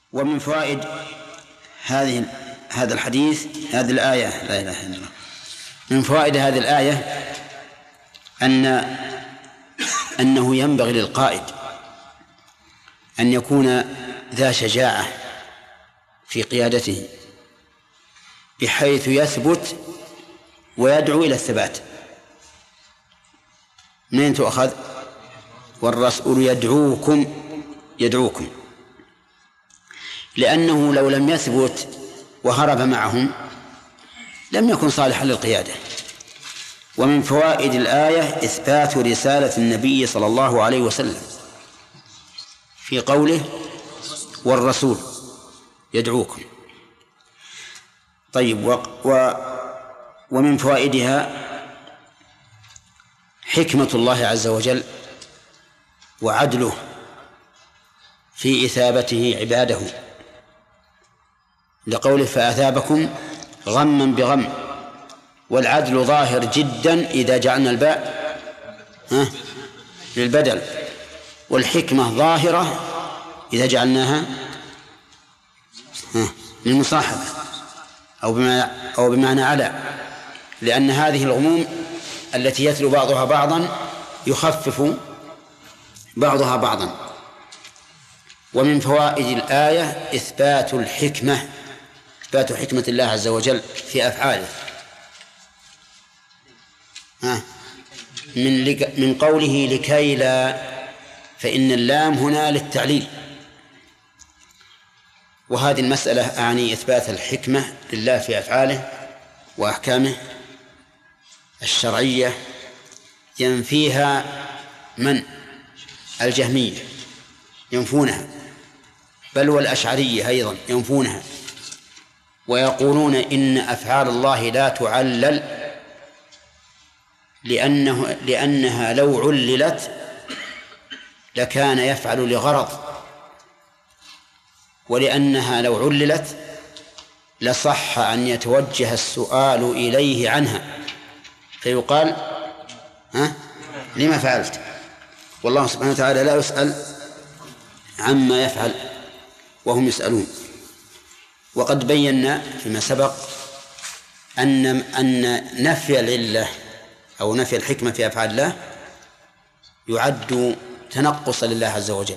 ومن فوائد هذا الحديث، هذه الآية، لا إله إلا الله، من فوائد هذه الآية أنه ينبغي للقائد أن يكون ذا شجاعة في قيادته بحيث يثبت ويدعو إلى الثبات. منين تؤخذ؟ والرسول يدعوكم، لأنه لو لم يثبت وهرب معهم لم يكن صالحا للقيادة. ومن فوائد الآية إثبات رسالة النبي صلى الله عليه وسلم في قوله والرسول يدعوكم. طيب، ومن فوائدها حكمة الله عز وجل وعدله في إثابته عباده، لقوله فأثابكم غما بغم، والعدل ظاهر جدا إذا جعلنا الباء للبدل، والحكمة ظاهرة إذا جعلناها للمصاحبة أو بمعنى على، لأن هذه الغموم التي يتلو بعضها بعضا يخفف بعضها بعضا. ومن فوائد الآية إثبات حكمة الله عز وجل في أفعاله، من قوله لكي لا، فإن اللام هنا للتعليل، وهذه المسألة أعني إثبات الحكمة لله في أفعاله وأحكامه الشرعية ينفيها من؟ الجهمية ينفونها، بل والأشعرية أيضا ينفونها، ويقولون إن أفعال الله لا تعلل لأنها لو عللت لكان يفعل لغرض، ولأنها لو عللت لصح أن يتوجه السؤال إليه عنها فيقال لما فعلت، والله سبحانه وتعالى لا يسأل عما يفعل وهم يسألون. وقد بينا فيما سبق أن نفي العلة أو نفي الحكمة في أفعال الله يعد تنقصا لله عز وجل،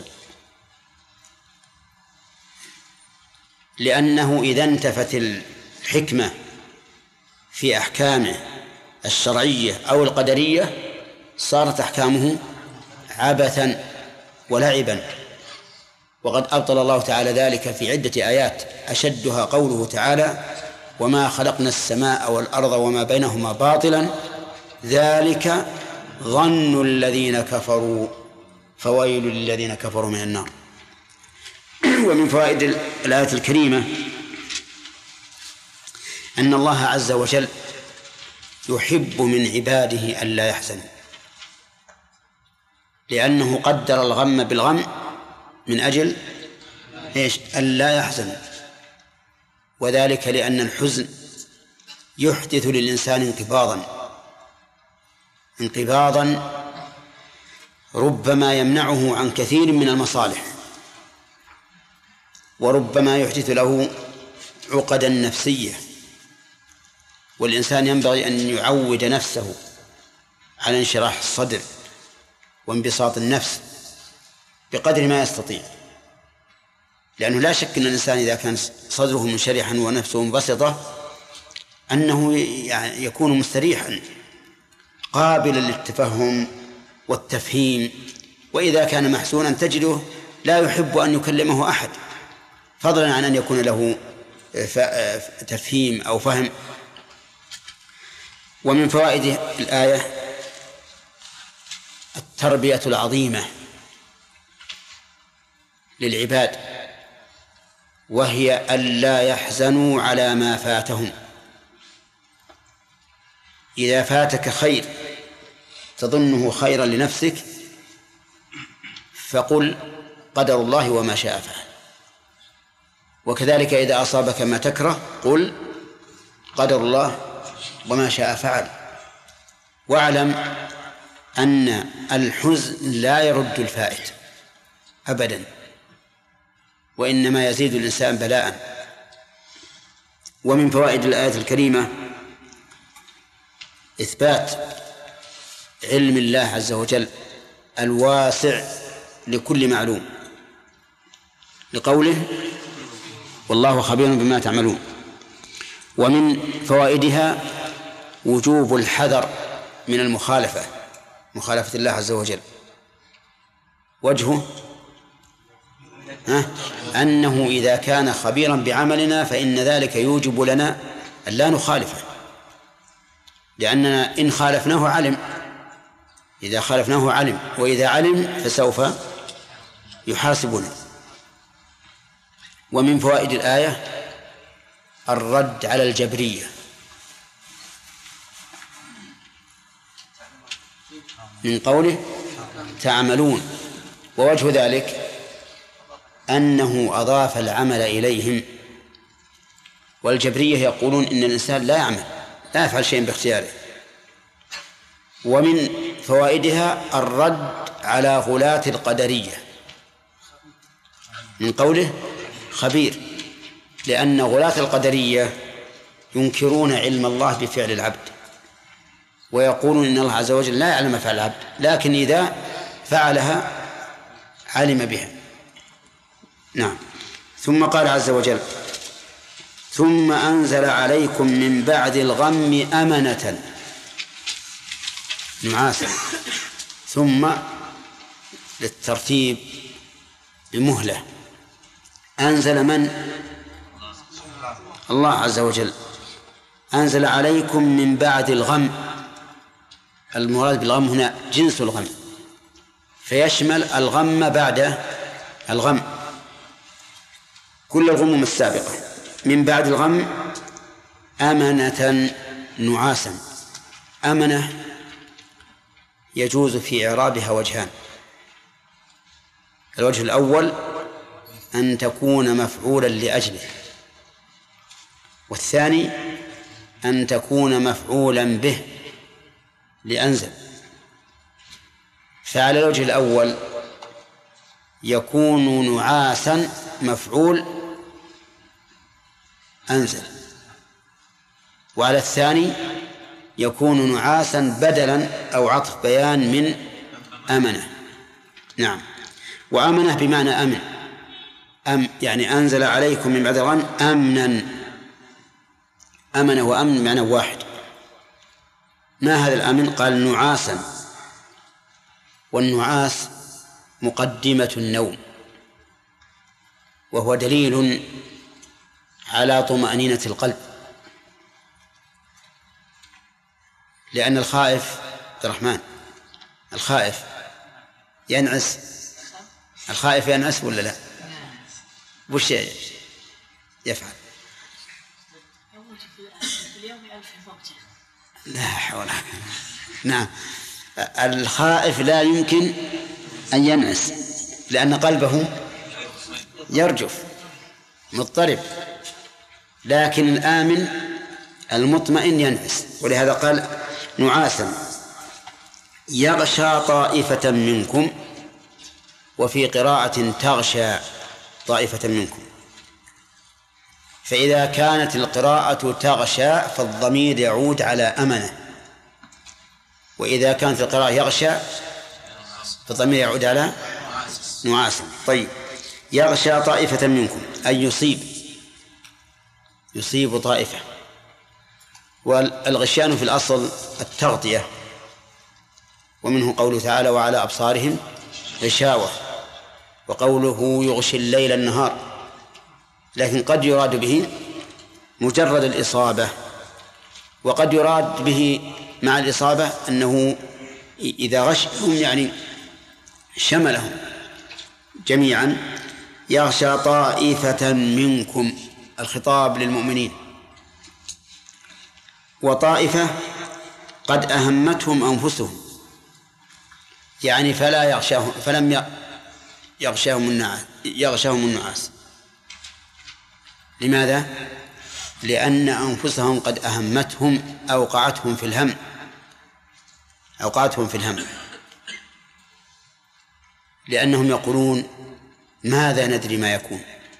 لأنه إذا انتفت الحكمة في أحكامه الشرعية أو القدرية صارت أحكامه عبثا ولعبا. وقد أبطل الله تعالى ذلك في عدة آيات، أشدها قوله تعالى وما خلقنا السماء والأرض وما بينهما باطلا ذلك ظن الذين كفروا فويل للذين كفروا من النار. ومن فوائد الآية الكريمة أن الله عز وجل يحب من عباده أن لا يحزنوا، لأنه قدر الغم بالغم من أجل أن لا يحزنوا، وذلك لأن الحزن يحدث للإنسان انقباضا ربما يمنعه عن كثير من المصالح، وربما يحدث له عقدا نفسية. والإنسان ينبغي أن يعود نفسه على انشراح الصدر وانبساط النفس بقدر ما يستطيع، لأنه لا شك أن الإنسان إذا كان صدره منشرحا ونفسه منبسطة أنه يكون مستريحا قابلا للتفهم والتفهيم، وإذا كان محزونا تجده لا يحب أن يكلمه أحد، فضلا عن أن يكون له تفهيم أو فهم. ومن فوائد الآية التربية العظيمة للعباد، وهي ألا يحزنوا على ما فاتهم. إذا فاتك خير تظنه خيرا لنفسك فقل قدر الله وما شاء فعل، وكذلك إذا أصابك ما تكره قل قدر الله وما شاء فعل. واعلم أن الحزن لا يرد الفائت أبدا، وإنما يزيد الإنسان بلاء. ومن فوائد الآية الكريمة إثبات علم الله عز وجل الواسع لكل معلوم، لقوله والله خبير بما تعملون. ومن فوائدها وجوب الحذر من مخالفة الله عز وجل. وجهه أنه إذا كان خبيرا بعملنا فإن ذلك يوجب لنا أن لا نخالفه، لأننا إن خالفناه علم، إذا خالفناه علم، وإذا علم فسوف يحاسبنا. ومن فوائد الآية الرد على الجبرية من قوله تعملون، ووجه ذلك أنه أضاف العمل إليهم، والجبرية يقولون إن الإنسان لا يعمل، لا يفعل شيئا باختياره. ومن فوائدها الرد على غلاة القدرية من قوله خبير، لأن غلاة القدرية ينكرون علم الله بفعل العبد، ويقولون إن الله عز وجل لا يعلم فعل العبد، لكن إذا فعلها علم بها. نعم. ثم قال عز وجل ثم أنزل عليكم من بعد الغم أمنة نعاسا، ثم للترتيب بمهلة. أنزل من؟ الله عز وجل. أنزل عليكم من بعد الغم، المراد بالغم هنا جنس الغم، فيشمل الغم بعد الغم، كل الغموم السابقة. من بعد الغم أمنة نعاسا. أمنة يجوز في إعرابها وجهان: الوجه الأول أن تكون مفعولا لأجله، والثاني أن تكون مفعولا به لأنزل. فعلى الوجه الأول يكون نعاسا مفعول أنزل، وعلى الثاني يكون نعاسا بدلا أو عطف بيان من أمنة. نعم. وأمنة بمعنى أمن، يعني أنزل عليكم من بعد الغم أمنا. أمن وأمن معنى واحد. ما هذا الأمن؟ قال نعاسا، والنعاس مقدمة النوم، وهو دليل على طمأنينة القلب، لأن الخائف عبد الرحمن الخائف ينعس. الخائف ينعس ولا لا؟ وش يفعل؟ لا حول. نعم. الخائف لا يمكن أن ينعس لأن قلبه يرجف مضطرب، لكن الآمن المطمئن ينعس، ولهذا قال نعاسا يغشى طائفة منكم، وفي قراءة تغشى طائفة منكم. فإذا كانت القراءة تغشى فالضمير يعود على أمنة، وإذا كانت القراءة يغشى فالضمير يعود على نعاسا. طيب، يغشى طائفة منكم أي يصيب طائفة. والغشيان في الأصل التغطية، ومنه قوله تعالى وعلى أبصارهم غشاوة، وقوله يغشي الليل النهار، لكن قد يراد به مجرد الإصابة، وقد يراد به مع الإصابة أنه إذا غشهم يعني شملهم جميعا. يغشى طائفة منكم، الخطاب للمؤمنين. وطائفة قد أهمتهم أنفسهم، يعني فلم يغشاهم النعاس. لماذا؟ لأن أنفسهم قد أهمتهم، أوقعتهم في الهم، لأنهم يقولون ماذا ندري ما يكون،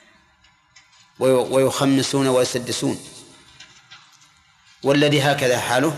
ويخمسون ويسدسون. والذي هكذا حاله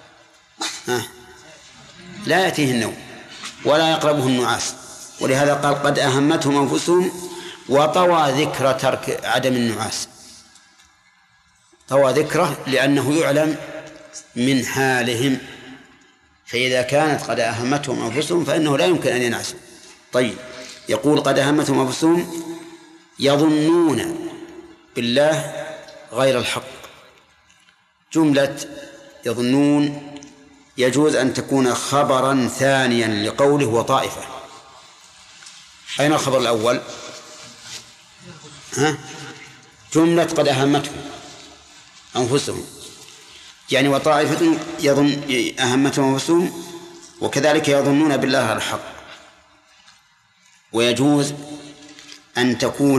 لا يأتيه النوم ولا يقربه النعاس، ولهذا قال قد أهمتهم أنفسهم وطوى ذكر ترك عدم النعاس. طوى ذكره لأنه يعلم من حالهم، فإذا كانت قد أهمتهم أنفسهم فإنه لا يمكن أن ينعسوا. طيب، يقول قد أهمتهم أنفسهم يظنون بالله غير الحق. جملة يظنون يجوز أن تكون خبرا ثانيا لقوله وطائفة. أين الخبر الأول؟ جملة قد أهمتهم أنفسهم، يعني وطائفة أهمتهم أنفسهم، وكذلك يظنون بالله الحق. ويجوز أن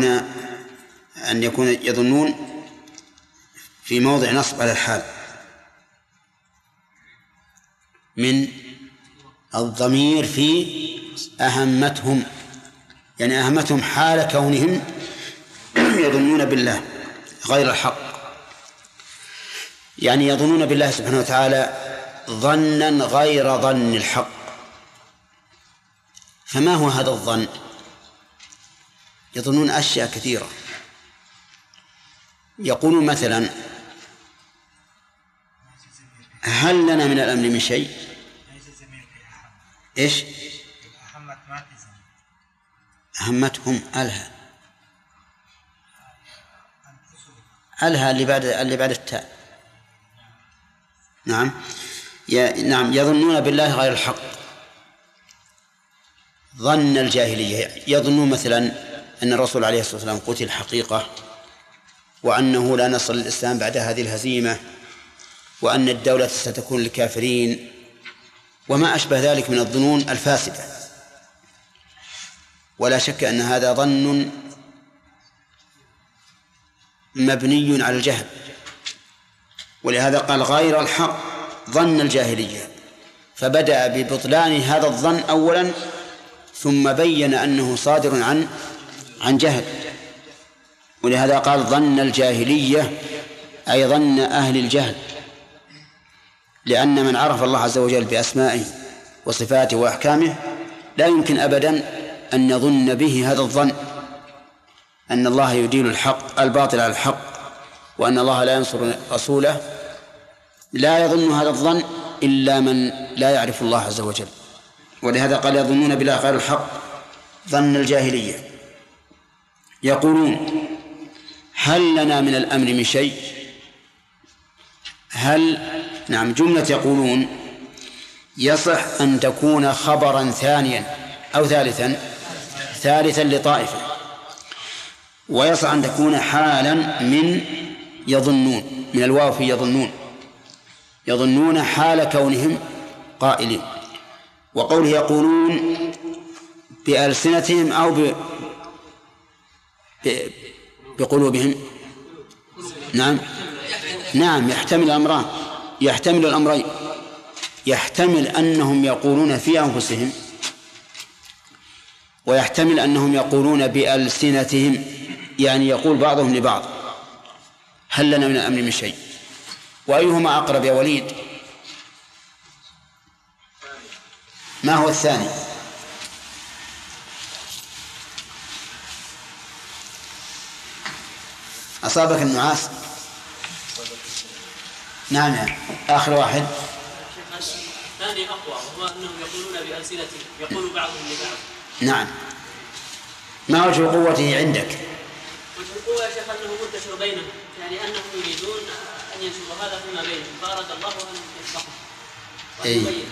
يكون يظنون في موضع نصب على الحال من الضمير في أهمتهم، يعني أهمتهم حال كونهم يظنون بالله غير الحق، يعني يظنون بالله سبحانه وتعالى ظنا غير ظن الحق. فما هو هذا الظن؟ يظنون أشياء كثيرة. يقولون مثلا هل لنا من الأمر من شيء؟ إيش؟ أهمتهم ألها اللي بعد التاء. نعم يظنون بالله غير الحق ظن الجاهلية. يظنون مثلا أن الرسول عليه الصلاة والسلام قتل حقيقة، وأنه لا نصر للإسلام بعد هذه الهزيمة، وأن الدولة ستكون للكافرين، وما أشبه ذلك من الظنون الفاسدة. ولا شك أن هذا ظن مبني على الجهل، ولهذا قال غير الحق ظن الجاهلية، فبدأ ببطلان هذا الظن أولا، ثم بين أنه صادر عن جهل. ولهذا قال ظن الجاهلية أي ظن أهل الجهل، لأن من عرف الله عز وجل بأسمائه وصفاته وأحكامه لا يمكن أبدا أن يظن به هذا الظن أن الله يدين الباطل على الحق، وأن الله لا ينصر رسوله. لا يظن هذا الظن إلا من لا يعرف الله عز وجل. ولهذا قال يظنون بالله غير الحق ظن الجاهلية. يقولون هل لنا من الأمر من شيء؟ جملة يقولون يصح أن تكون خبرا ثانيا أو ثالثا لطائفة، ويصح أن تكون حالا من يظنون، من الواو في يظنون حال كونهم قائلين. وقوله يقولون بألسنتهم أو بقلوبهم، نعم يحتمل الأمرين. يحتمل أنهم يقولون في أنفسهم، ويحتمل أنهم يقولون بألسنتهم، يعني يقول بعضهم لبعض هل لنا من الأمر من شيء. وأيهما أقرب يا وليد؟ ما هو الثاني؟ أصابك النعاس؟ نعم آخر واحد. الثاني أقوى، وهو أنهم يقولون بألسنتهم، يقول بعضهم لبعض. نعم. ما وجه قوته عندك؟ وجه القوة يا شيخ أنه منتشر بينهم، يعني أنهم يريدون أن ينشروا هذا فيما بينهم، فأراد الله أن يصلحهم وأن يبين.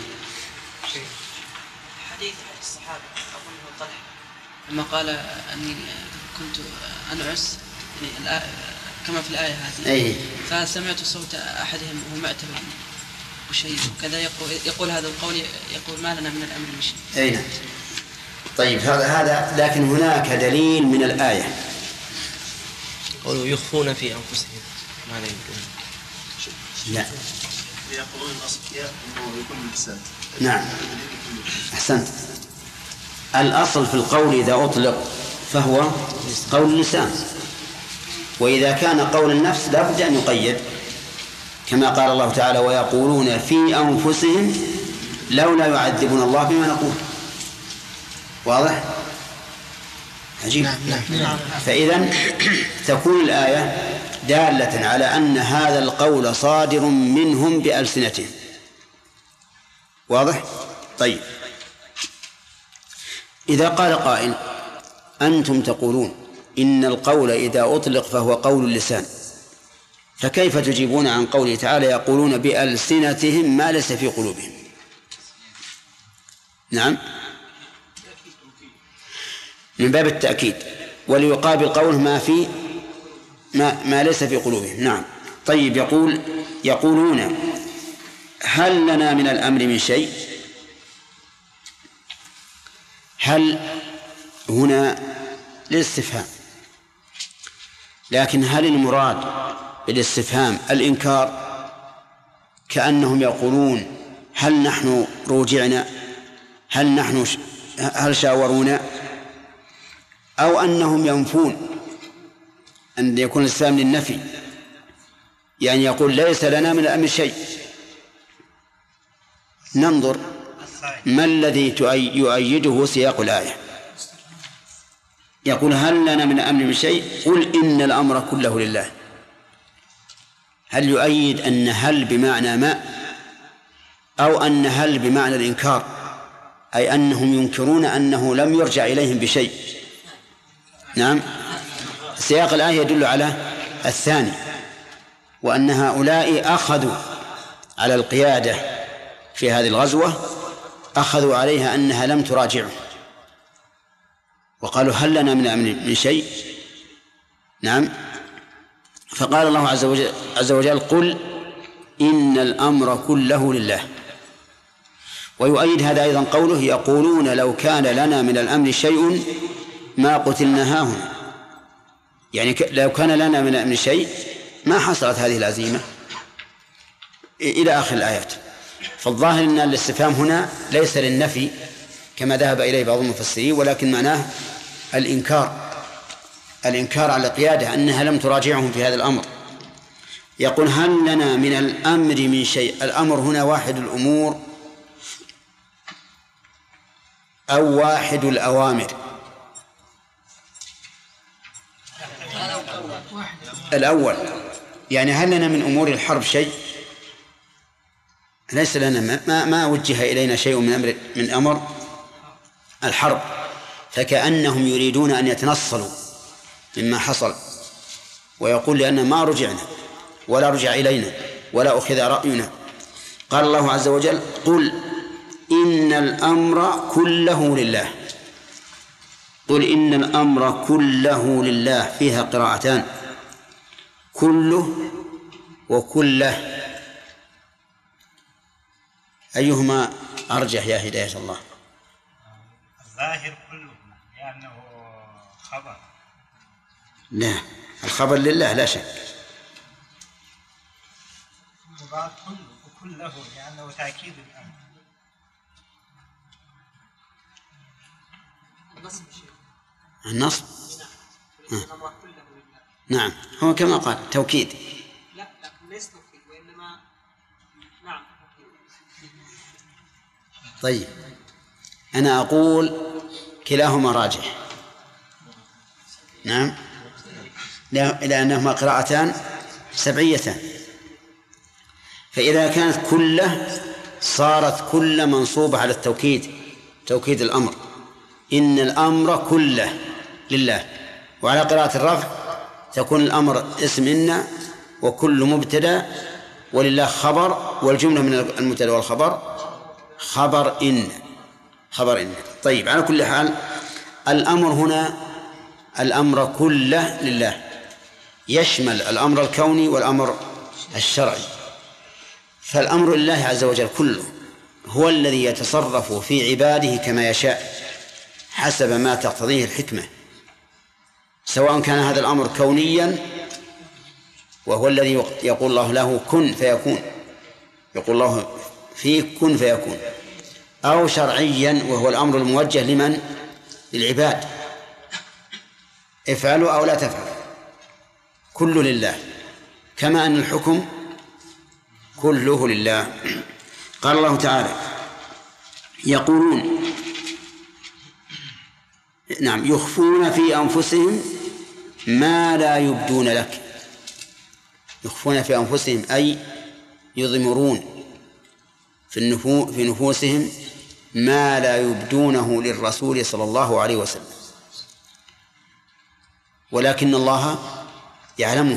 حديث الصحابة أظنه طلحة لما قال أني كنت أنعس كما في الآية هذه، فسمعت صوت أحدهم وهو معتبر وشيء كذا يقول هذا القول، يقول ما لنا من الأمر من شيء. طيب هذا لكن هناك دليل من الآية. قولوا يخفون في أنفسهم ما لا يمكن. لا يقولون الأصفياء أنه يكون اللسان. نعم أحسنت. الأصل في القول إذا أطلق فهو قول اللسان، وإذا كان قول النفس لا بد أن يقيد، كما قال الله تعالى: ويقولون في أنفسهم لولا يعذبنا الله بما نقول. واضح؟ عجيب. نعم. فإذا تكون الآية دالة على أن هذا القول صادر منهم بألسنتهم. واضح؟ طيب، إذا قال قائل: أنتم تقولون إن القول إذا أطلق فهو قول اللسان، فكيف تجيبون عن قوله تعالى: يقولون بألسنتهم ما ليس في قلوبهم؟ نعم، من باب التأكيد، وليقابل قوله ما ليس في قلوبهم. نعم. طيب، يقولون هل لنا من الأمر من شيء؟ هل هنا للاستفهام، لكن هل المراد بالاستفهام الإنكار؟ كأنهم يقولون: هل نحن رجعنا؟ هل شاورونا؟ أو أنهم ينفون، أن يكون الاستفهام للنفي، يعني يقول: ليس لنا من الأمر شيء. ننظر ما الذي يؤيده سياق الآية. يقول: هل لنا من الأمر من شيء؟ قل إن الأمر كله لله. هل يؤيد أن هل بمعنى ما، أو أن هل بمعنى الإنكار، أي أنهم ينكرون أنه لم يرجع إليهم بشيء؟ نعم، سياق الآية يدل على الثاني، وأن هؤلاء أخذوا على القيادة في هذه الغزوة، أخذوا عليها أنها لم تراجعه، وقالوا: هل لنا من أمر من شيء؟ نعم. فقال الله عز وجل: قل إن الأمر كله لله. ويؤيد هذا أيضا قوله: يقولون لو كان لنا من الأمر شيء ما قتلنا هاهنا. يعني لو كان لنا من الأمر شيء ما حصلت هذه العزيمة، إلى آخر الآيات. فالظاهر أن الاستفهام هنا ليس للنفي كما ذهب إليه بعض المفسرين، ولكن معناه الإنكار على القيادة أنها لم تراجعهم في هذا الأمر. يقول: هل لنا من الأمر من شيء؟ الأمر هنا واحد الأمور أو واحد الأوامر. الأول يعني هل لنا من أمور الحرب شيء؟ ليس لنا، ما وجه إلينا شيء من أمر الحرب، فكأنهم يريدون أن يتنصلوا مما حصل، ويقول: لأن ما رجعنا ولا رجع إلينا ولا أخذ رأينا. قال الله عز وجل: قل إن الأمر كله لله. قل إن الأمر كله لله، فيها قراءتان: كله وكله، أيهما أرجح يا هداية الله؟ الظاهر كله، لأنه خبر. لا، الخبر لله لا شك. المضاد كله لأنه تأكيد الأمر. النصب نعم، هو كما قال توكيد. لا ليس توكيد، وإنما نعم. طيب، أنا أقول كلاهما راجح. نعم، لأنهما قراءتان سبعيتان. فإذا كانت كله صارت كل منصوبة على التوكيد، توكيد الأمر. إن الأمر كله لله. وعلى قراءة الرفع تكون الأمر اسم إن، وكل مبتدأ، ولله خبر، والجملة من المبتدأ والخبر خبر إن. طيب، على كل حال الأمر هنا الأمر كله لله، يشمل الأمر الكوني والأمر الشرعي. فالأمر لله عز وجل كله، هو الذي يتصرف في عباده كما يشاء حسب ما تقتضيه الحكمة، سواء كان هذا الأمر كونيا وهو الذي يقول الله له كن فيكون، يقول الله فيه كن فيكون، أو شرعيا وهو الأمر الموجه لمن؟ للعباد، افعلوا أو لا تفعلوا. كل لله، كما أن الحكم كله لله. قال الله تعالى: يقولون، نعم، يخفون في أنفسهم ما لا يبدون لك. يخفون في أنفسهم أي يضمرون في نفوسهم ما لا يبدونه للرسول صلى الله عليه وسلم، ولكن الله يعلمه.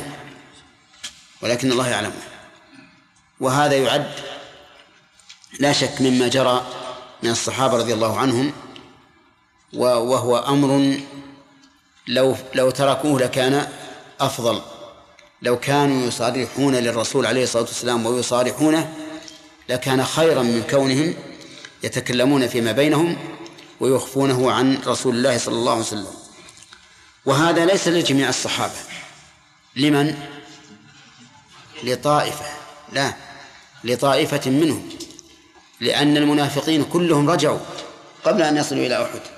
وهذا يعد لا شك مما جرى من الصحابة رضي الله عنهم، وهو أمر لو تركوه لكان أفضل. لو كانوا يصارحون للرسول عليه الصلاة والسلام ويصارحونه لكان خيرا من كونهم يتكلمون فيما بينهم ويخفونه عن رسول الله صلى الله عليه وسلم. وهذا ليس لجميع الصحابة. لمن؟ لطائفة منهم، لأن المنافقين كلهم رجعوا قبل أن يصلوا إلى أحد.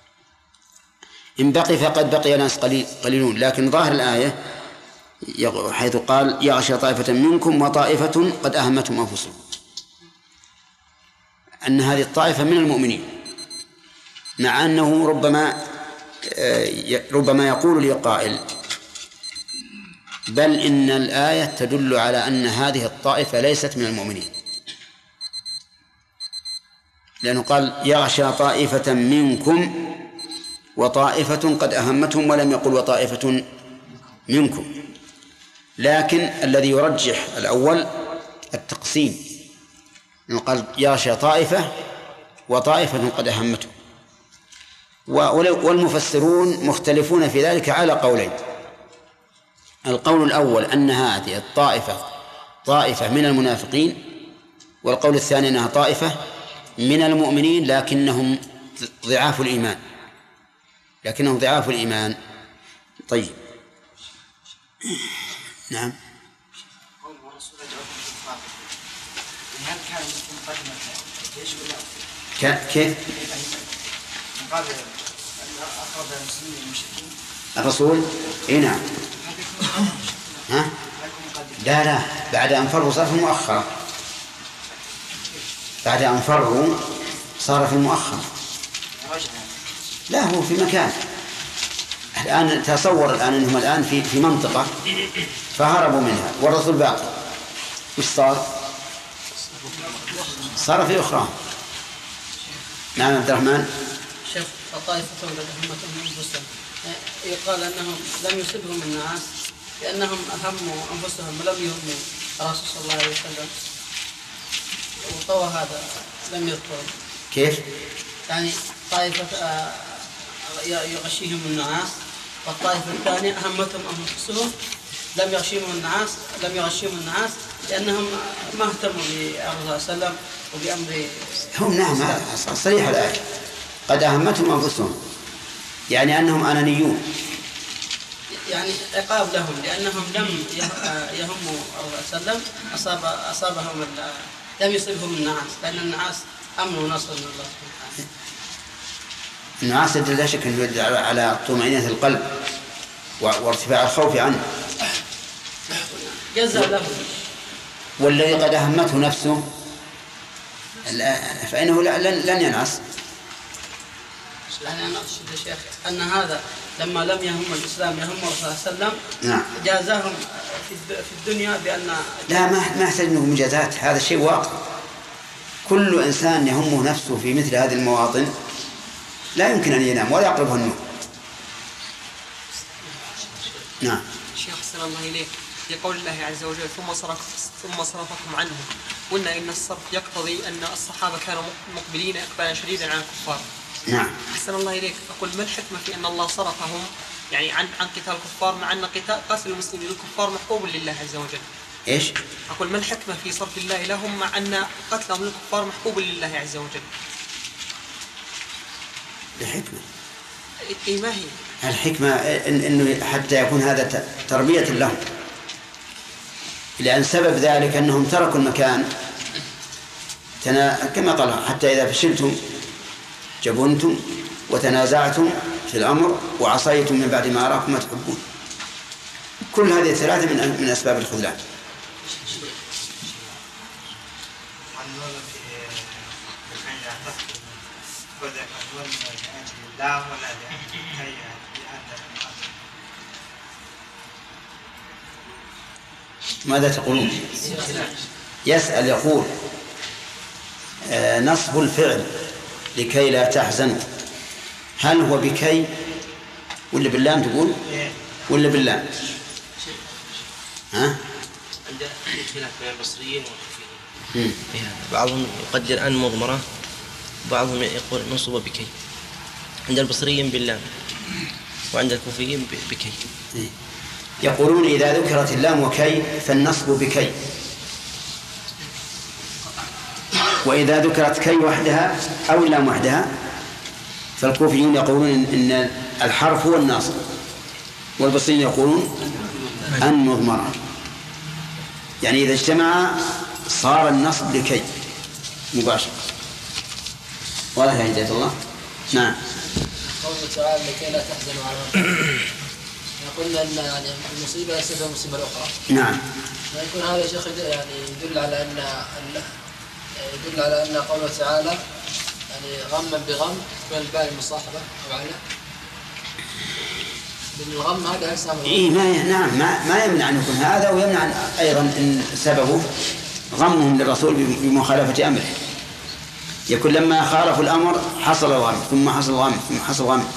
إن بقي فقد بقي ناس قليلون، لكن ظاهر الآية حيث قال: يغشى طائفة منكم وطائفة قد أهمتهم أنفسهم، أن هذه الطائفة من المؤمنين، مع أنه ربما يقول لقائل: بل إن الآية تدل على أن هذه الطائفة ليست من المؤمنين، لأنه قال: يغشى طائفة منكم وطائفة قد أهمتهم، ولم يقل وطائفة منكم. لكن الذي يرجح الأول التقسيم، لأنه قال: يغشى طائفة وطائفة قد أهمتهم. والمفسرون مختلفون في ذلك على قولين. القول الأول أن هذه الطائفة طائفة من المنافقين، والقول الثاني أنها طائفة من المؤمنين لكنهم ضعاف الإيمان. طيب، نعم. هل كان مقدمة الجيش ولا كيف؟ مقابل أقرب المسلمين المشركين الرسول؟ إيه نعم. ها؟ لا، بعد أن فروا صار في المؤخرة. بعد أن فروا صار في المؤخرة. لا، هو في مكان. الآن تصور أنهم الآن في منطقة فهربوا منها والرسول باقي، وش صار؟ صار في أخرى. نعم عبد الرحمن. شيخ، الطائفة أهمتهم أنفسهم، يقال أنهم لم يصبهم الناس لأنهم أهموا أنفسهم ولم يهموا الرسول صلى الله عليه وسلم، وطوى هذا لم يذكر. كيف؟ يعني طائفة يغشيهم النعاس، والطائفة الثانية أهمتهم أنفسهم لم يغشيهم النعاس لأنهم ما اهتموا بالرسول صلى الله عليه وسلم وبأمر هم. نعم، صريح الآية، قد أهمتهم أنفسهم، يعني أنهم أنانيون، يعني عقاب لهم لأنهم لم يهموا الرسول صلى الله عليه وسلم، أصابهم لم يصبهم النعاس، لأن النعاس أمن ونصر من الله سبحانه وتعالى. النعاس لا شك أنه يدل على طمأنينة القلب وارتفاع الخوف عنه. جزاء له. والذي قد أهمته نفسه فإنه لن ينعس. يعني أنا أقصد يا شيخ أن هذا لما لم يهم الإسلام يهم الرسول صلى الله عليه وسلم، نعم، جازاهم في الدنيا بأن لا، ما يحتاج منه مجازات، هذا شيء واقع. كل إنسان يهمه نفسه في مثل هذه المواطن لا يمكن أن ينام ولا يقربه النوم. نعم. شيخ أحسن الله إليك، لقول الله عز وجل ثم صرفكم عنهم، قلنا إن الصرف يقتضي أن الصحابة كانوا مقبلين إقبالا شديدا على الكفار. نعم. أحسن الله إليك، أقول ما الحكمة في أن الله صرفهم يعني عن قتال الكفار، مع أن قتل المسلمين للكفار محبوب لله عز وجل؟ إيش؟ أقول ما الحكمة في صرف الله لهم مع أن قتلهم للكفار محبوب لله عز وجل؟ الحكمة إيه ما هي؟ الحكمة إنه حتى يكون هذا تربية لهم، لأن سبب ذلك أنهم تركوا المكان كما قال: حتى إذا فشلتم جبنتم وتنازعتم في الأمر وعصيتم من بعد ما أراكم ما تحبون. كل هذه الثلاثة من أسباب الخذلان. ماذا تقولون؟ يسأل يقول نصب الفعل لكي لا تحزنوا، هل هو بكي ولا باللام تقول ولا باللام؟ ها؟ عند خلاف بين البصريين والكوفيين في هذا، بعضهم يقدر أن مضمرة، بعضهم يقول نصب بكي. عند البصريين باللام وعند الكوفيين بكي. يقولون إذا ذكرت اللام وكي فالنصب بكي، وإذا ذكرت كي وحدها أو اللام وحدها فالكوفيون يقولون إن الحرف هو الناصب، والبصريين يقولون أن مضمرة، يعني إذا اجتمع صار النصب لكي مباشر. واضح يا هداية الله؟ نعم. قوله تعالى لكي لا تحزنوا على قلنا أن يعني المصيبة سبب المصيبة الأخرى. نعم. يكون هذا يا شيخ يعني يدل على أن قوله تعالى يعني غما بغم من الباء المصاحبة أو على من الغم هذا أسامه. إيه ما يمنع أن يكون هذا، ويمنع أيضا أن سببه غمهم للرسول بمخالفة أمره، يكون لما خالفوا الأمر حصل الغم ثم حصل الغم ثم حصل الغم.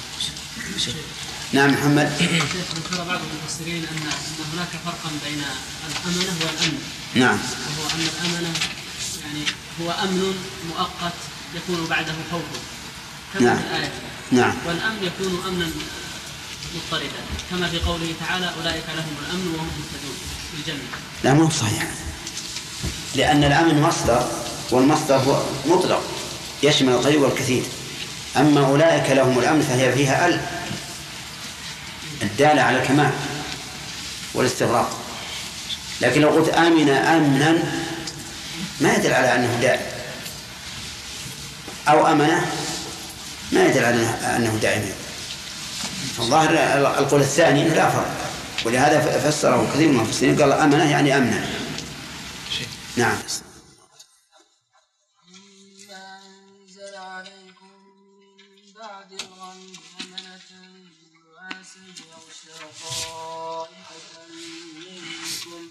نعم محمد. ذكر بعض المفسرين أن هناك فرقا بين الأمنة والأمن. نعم. وهو أن الأمنة يعني هو أمن مؤقت يكون بعده خوف كما نعم. في الآية. نعم. والأمن يكون أمنا مضطردا كما في قوله تعالى أولئك لهم الأمن وهم مهتدون في الجنة. لا مو صحيح، لأن الأمن مصدر، والمصدر هو مطلق يشمل القليل والكثير، أما أولئك لهم الأمن فهي فيها الدالة على الكمال والاستغراق. لكن لو قلت آمن أمنا ما يدل على أنه دائم، أو أمنه ما يدل على أنه دائم. فالظاهر القول الثاني لا فرق، ولهذا فسره كثير من المفسرين قال أمنه يعني أمنا. نعم. أنزل عليكم من بعد الغم أمنة نعاسا يغشى طائفة منكم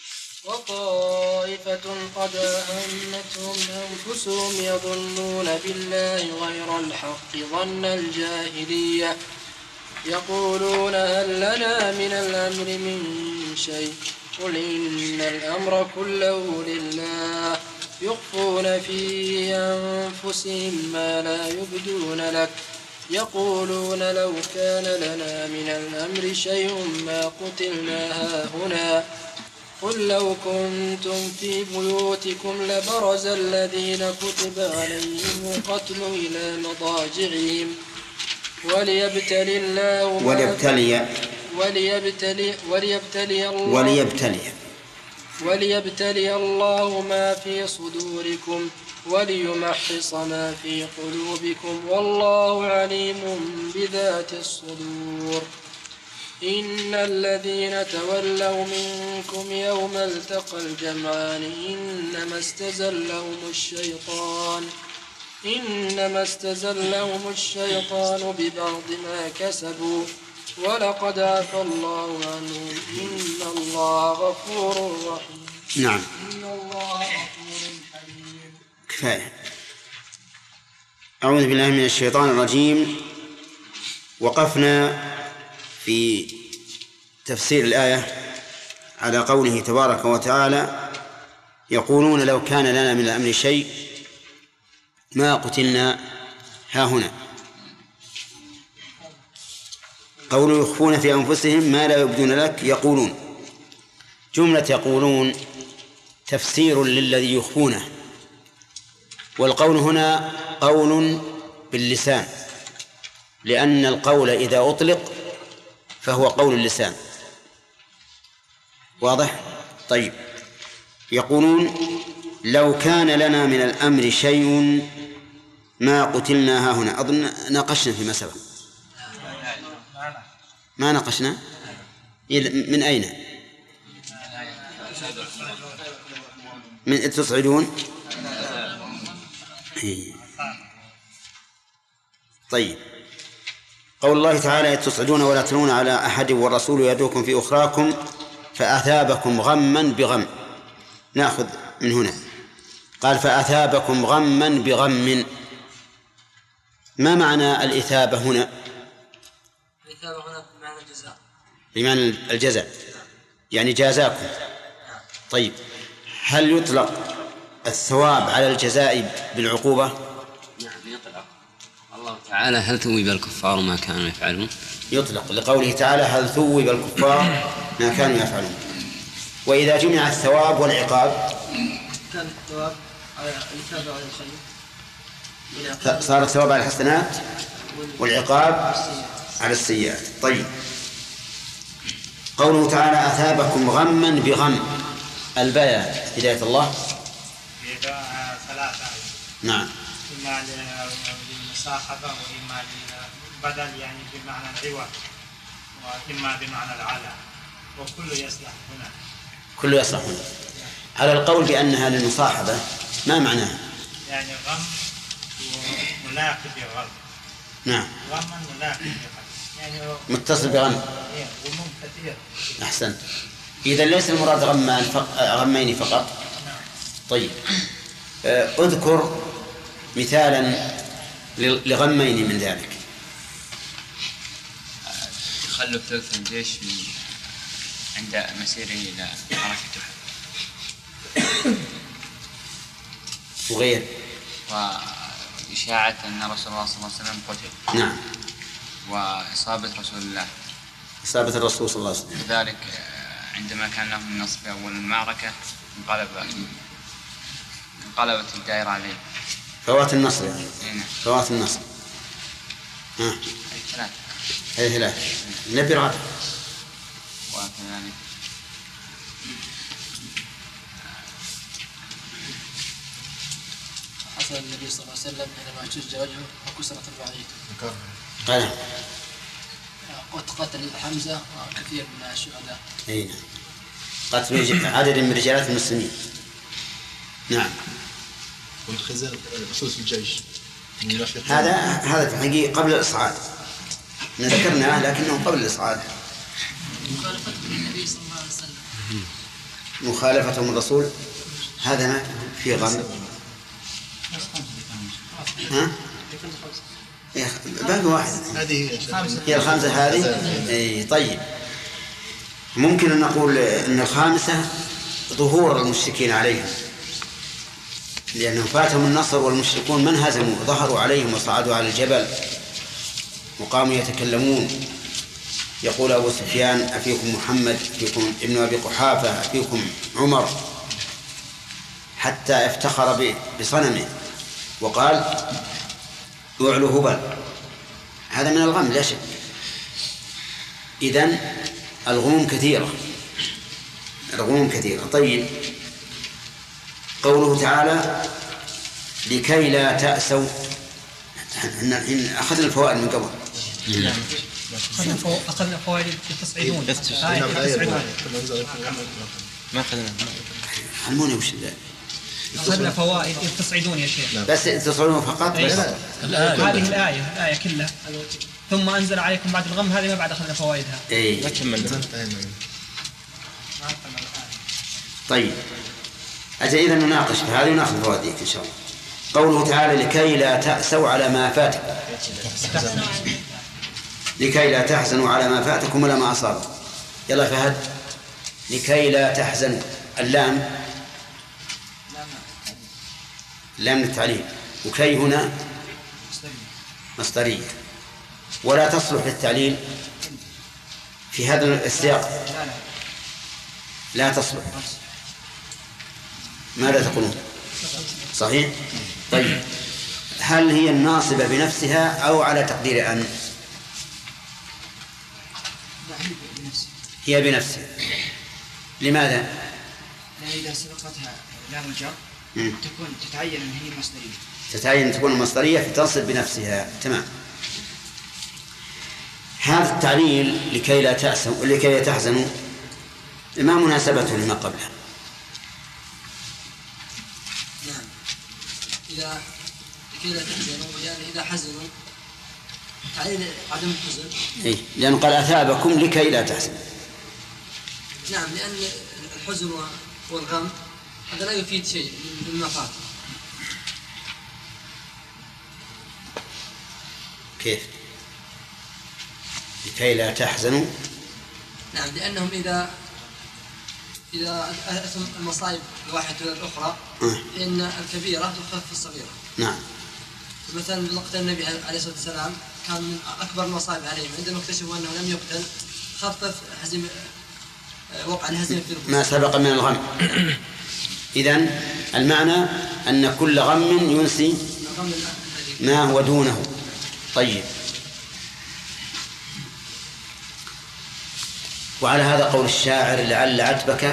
وطائفة قد أهمتهم أنفسهم يظنون بالله غير الحق ظن الجاهلية يقولون هل لنا من الأمر من شيء قل إن الأمر كله لله يخفون في أنفسهم ما لا يبدون لك يقولون لو كان لنا من الأمر شيء ما قتلنا هاهنا قل لو كنتم في بيوتكم لبرز الذين كتب عليهم القتل إلى مضاجعهم وليبتلي الله وليبتلي الله ما في صدوركم وليمحص ما في قلوبكم والله عليم بذات الصدور إن الذين تولوا منكم يوم التقى الجمعان إنما استزلهم الشيطان ببعض ما كسبوا ولقد عفى الله عنهم إن الله غفور رحيم. نعم. إن الله غفور حليم. كفاية. أعوذ بالله من الشيطان الرجيم. وقفنا في تفسير الآية على قوله تبارك وتعالى يقولون لو كان لنا من الأمر شيء ما قتلنا هاهنا. قولوا يخفون في أنفسهم ما لا يبدون لك يقولون، جملة يقولون تفسير للذي يخفونه، والقول هنا قول باللسان، لأن القول إذا أطلق فهو قول اللسان. واضح؟ طيب. يقولون لو كان لنا من الأمر شيء ما قتلنا هاهنا. أظن ناقشنا فيما سبق. ما ناقشنا؟ من أين؟ من تصعدون. طيب، قول الله تعالى تصعدون ولا تلون على أحد والرسول يدعوكم في أخراكم فأثابكم غما بغم. نأخذ من هنا، قال فأثابكم غما بغم. ما معنى الإثابة هنا؟ الإثابة هنا بمعنى الجزاء. بمعنى الجزاء، يعني جازاكم. طيب، هل يطلق الثواب على الجزاء بالعقوبة؟ نعم يطلق. الله تعالى هل ثوب الكفار ما كانوا يفعلون؟ يطلق لقوله تعالى هل ثوب الكفار ما كانوا يفعلون. وإذا جمع الثواب والعقاب كان الثواب على الإثابة على الخير، صار الثواب على الحسنات والعقاب على السيئات. طيب، قوله تعالى أثابكم غما بغم. البيان هداية الله ثلاثة. نعم. إما للمصاحبة وإما للبدل يعني بمعنى العوض وإما بمعنى العلى، وكل يصلح هنا. كل يصلح هنا. على القول بأنها للمصاحبة ما معناها؟ يعني غم وملاقي بغم. نعم. غم ملاقي بغم يعني متصل بغم. غموم كثير. أحسن. إذا ليس المراد غمين فقط. طيب، اذكر مثالا لغمين من ذلك. تخلف ثلث الجيش عند مسيره إلى حركة أحد، وغير وإشاعة أن رسول الله صلى الله عليه وسلم قتل. نعم. وإصابة رسول الله، إصابة الرسول صلى الله عليه وسلم. كذلك عندما كان لهم النصر في أول المعركة انقلبت الدائرة عليه. فوات النصر يعني. فوات النصر. أي ثلاثة. أي ثلاثة. نبي رابع. وكذلك حصل النبي صلى الله عليه وسلم حينما احتج وجهه وكسرت الرعية. قال قتل حمزة وكثير من الشهداء. أي نعم. قتل عدد من رجالات المسلمين. نعم. والخزان خصوص الجيش. هذا في الحقيقة قبل الإصعاد. ذكرناه لكنه قبل الإصعاد. مخالفتهم للنبي صلى الله عليه وسلم. مخالفتهم الرسول هذا ما في غم. ها؟ باقي واحد. هي الخامسة هذه. أي طيب. ممكن أن نقول أن الخامسة ظهور المشركين عليهم، لأنهم فاتهم النصر والمشركون من هزموا ظهروا عليهم وصعدوا على الجبل وقاموا يتكلمون. يقول أبو سفيان أفيكم محمد، أفيكم ابن أبي قحافة، أفيكم عمر، حتى افتخر بصنمه وقال اعلو هبل. هذا من الغم لا شك. إذن الغموم كثيرة. الغموم كثيرة. طيب، قوله تعالى لكي لا تأسوا. الحين أخذنا الفوائد من قبل. أخذنا فوائد تصعدون. ما أخذنا. علموني وش ذا. أخذنا فوائد إذ تصعدون يا شيخ. بس تصعدون فقط. بس هذه الآية كلها. ثم أنزل عليكم بعد الغم، هذه ما بعد أخذنا فوائدها. إيه. طيب، أجل إذا نناقش في هذه ونأخذ فوائدك إن شاء الله. قوله تعالى لكي لا تأسوا على ما فاتكم. لكي لا تحزنوا على ما فاتكم ولا ما أصابكم. يلا فهد. لكي لا تحزنوا. اللام لام التعليل، وكي هنا مصدرية ولا تصلح للتعليل في هذا السياق. لا تصلح. ماذا تقولون؟ صحيح؟ طيب، هل هي الناصبة بنفسها أو على تقدير أن؟ هي بنفسها. لماذا؟ لأن إذا سبقتها لام الجر تكون تتعين أن هي مصدرية. تتعين تكون مصدرية فتنصب بنفسها. تمام. هذا التعليل لكي لا تحزنوا ما مناسبته لما قبله. نعم، إذا لكي لا تحزنوا يعني إذا حزنوا تعليل عدم الحزن. إيه، لأنه قال أثابكم لكي لا تحزنوا. نعم، لأن الحزن والغم هذا لا يفيد شيء مما فات. كيف؟ لكي لا تحزنوا. نعم، لأنهم إذا أتم المصائب الواحدة إلى الأخرى فإن الكبيرة تخفف الصغيرة. نعم. مثلا بوقت النبي عليه الصلاة والسلام كان من أكبر المصائب عليهم عندما اكتشفوا أنه لم يقتل خفف وقع الهزيمة في النفوس ما سبق من الغم. إذن المعنى أن كل غم ينسي ما هو دونه. طيب، وعلى هذا قول الشاعر: لعل عتبك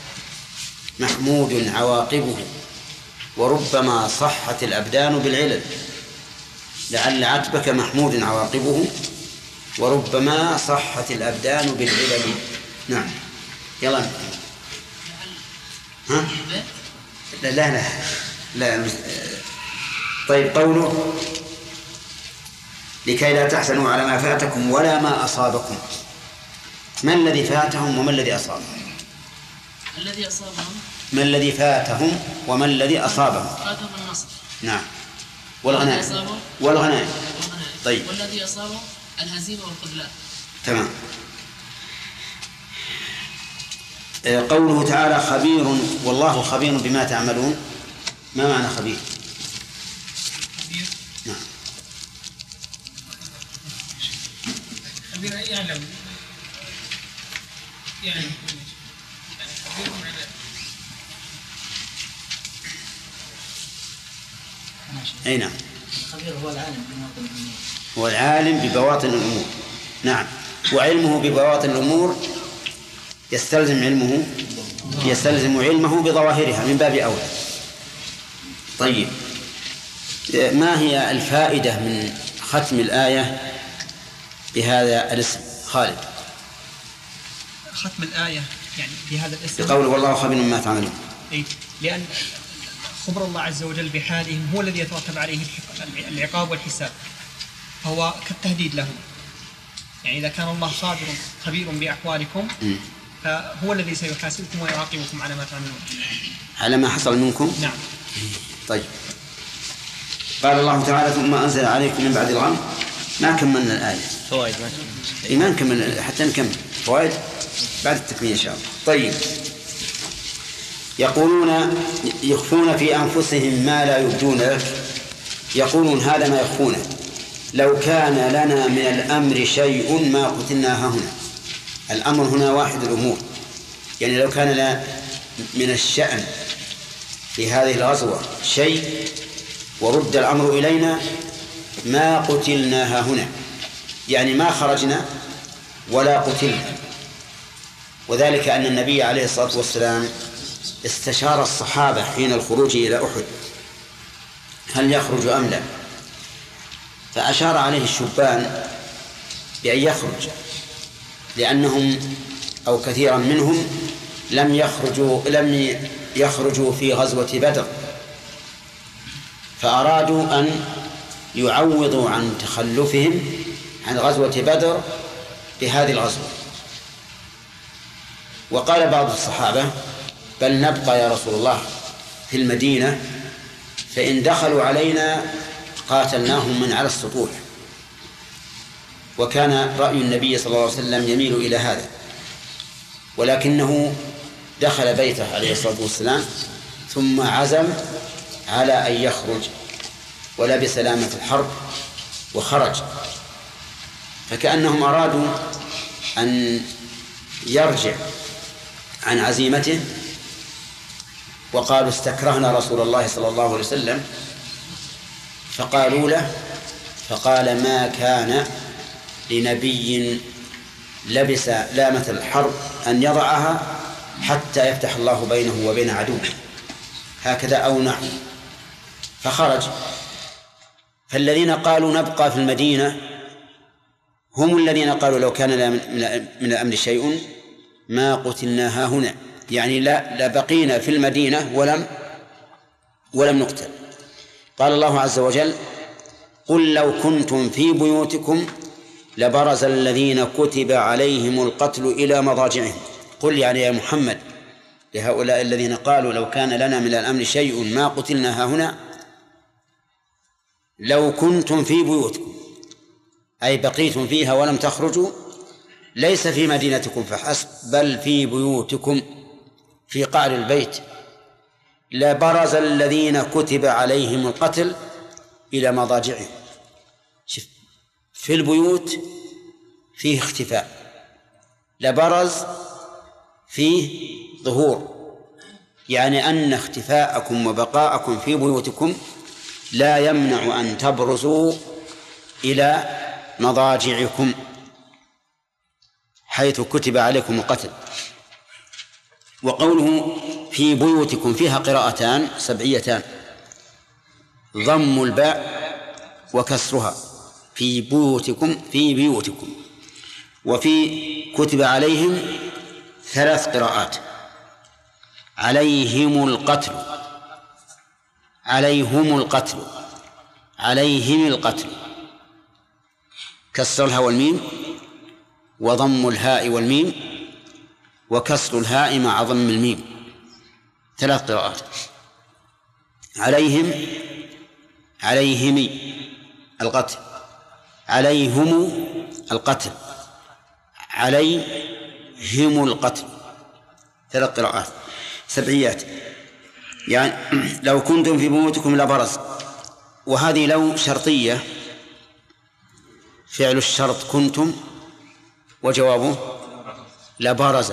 محمود عواقبه وربما صحت الأبدان بالعلل. لعل عتبك محمود عواقبه وربما صحت الأبدان بالعلل. نعم، يلا. ها؟ لا. طيب، قوله لكي لا تحزنوا على ما فاتكم ولا ما أصابكم. ما الذي فاتهم وما الذي أصابهم؟ الذي أصابهم ما الذي فاتهم وما الذي أصابهم؟ فاتهم النصر. نعم، والغنائم. طيب، والذي أصابه الهزيمة والخذلان. تمام. قوله تعالى: خبير والله خبير بما تعملون. ما معنى خبير؟ نعم. خبير يعلم يعني خبير معناه. أي نعم. الخبير هو العالم ببواطن الأمور. هو العالم ببواطن الأمور. نعم، وعلمه ببواطن الأمور يستلزم علمه بظواهرها من باب أولى. طيب، ما هي الفائدة من ختم الآية بهذا الاسم؟ خالد. ختم الآية يعني بهذا الاسم بقول والله خبير مما تعملون. لأن خبر الله عز وجل بحالهم هو الذي يترتب عليه العقاب والحساب، فهو كالتهديد لهم. يعني إذا كان الله خبير بأحوالكم فهو الذي سيحاسبكم ويعاقبكم على ما تعملون، على ما حصل منكم. نعم. طيب، قال الله تعالى: ثم أنزل عليكم من بعد الغم. ما كملنا الآية. فوائد ما نكمل حتى نكمل فوائد بعد التكميل إن شاء الله. طيب، يقولون يخفون في أنفسهم ما لا يبدون لك. يقولون هذا ما يخفونه: لو كان لنا من الأمر شيء ما قتلنا هنا. الأمر هنا واحد الأمور، يعني لو كان لنا من الشأن في هذه الغزوة شيء ورد الأمر إلينا ما قتلناها هنا، يعني ما خرجنا ولا قتلنا. وذلك أن النبي عليه الصلاة والسلام استشار الصحابة حين الخروج إلى أحد هل يخرج أم لا، فأشار عليه الشبان بأن يخرج، لأنهم أو كثيرا منهم لم يخرجوا في غزوة بدر، فأرادوا أن يعوضوا عن تخلفهم عن غزوة بدر بهذه الغزوة. وقال بعض الصحابة: بل نبقى يا رسول الله في المدينة، فإن دخلوا علينا قاتلناهم من على السطوح. وكان رأي النبي صلى الله عليه وسلم يميل إلى هذا، ولكنه دخل بيته عليه الصلاة والسلام ثم عزم على أن يخرج ولبس لامة الحرب وخرج، فكأنهم أرادوا أن يرجع عن عزيمته، وقالوا: استكرهنا رسول الله صلى الله عليه وسلم. فقالوا له، فقال: ما كان لنبي لبس لامة الحرب أن يضعها حتى يفتح الله بينه وبين عدوه، هكذا أو نحو. فخرج. فالذين قالوا نبقى في المدينة هم الذين قالوا لو كان لنا من الأمر شيء ما قتلنا هاهنا، يعني لا بقينا في المدينة ولم نقتل. قال الله عز وجل: قل لو كنتم في بيوتكم لبرز الذين كتب عليهم القتل إلى مضاجعهم. قل يعني يا محمد لهؤلاء الذين قالوا لو كان لنا من الأمر شيء ما قتلنا هاهنا، لو كنتم في بيوتكم أي بقيتم فيها ولم تخرجوا، ليس في مدينتكم فحسب بل في بيوتكم في قعر البيت، لبرز الذين كتب عليهم القتل إلى مضاجعهم. في البيوت فيه اختفاء، لبرز فيه ظهور، يعني أن اختفاءكم وبقاءكم في بيوتكم لا يمنع أن تبرزوا إلى مضاجعكم حيث كتب عليكم القتل. وقوله في بيوتكم فيها قراءتان سبعيتان: ضم الباء وكسرها، في بيوتكم في بيوتكم. وفي كتب عليهم 3 قراءات: عليهم القتل، عليهم القتل، عليهم القتل، كسر الهاء والميم وضم الهاء والميم وكسر الهاء مع ضم الميم، 3 قراءات: عليهم، عليهم القتل، عليهم القتل، عليهم القتل، 3 قراءات سبعيات. يعني لو كنتم في بيوتكم لبرز، وهذه لو شرطية، فعل الشرط كنتم وجوابه لبرز.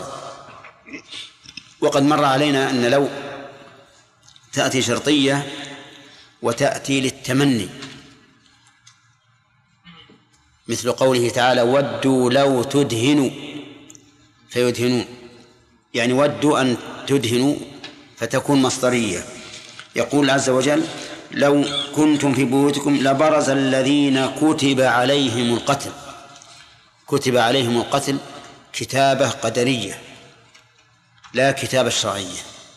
وقد مر علينا أن لو تأتي شرطية وتأتي للتمني، مثل قوله تعالى: ودوا لو تدهنوا فيدهنون، يعني ودوا أن تدهنوا فتكون مصدرية. يقول عز وجل: لو كنتم في بيوتكم لبرز الذين كتب عليهم القتل. كتب عليهم القتل كتابة قدرية لا كتابة شرعية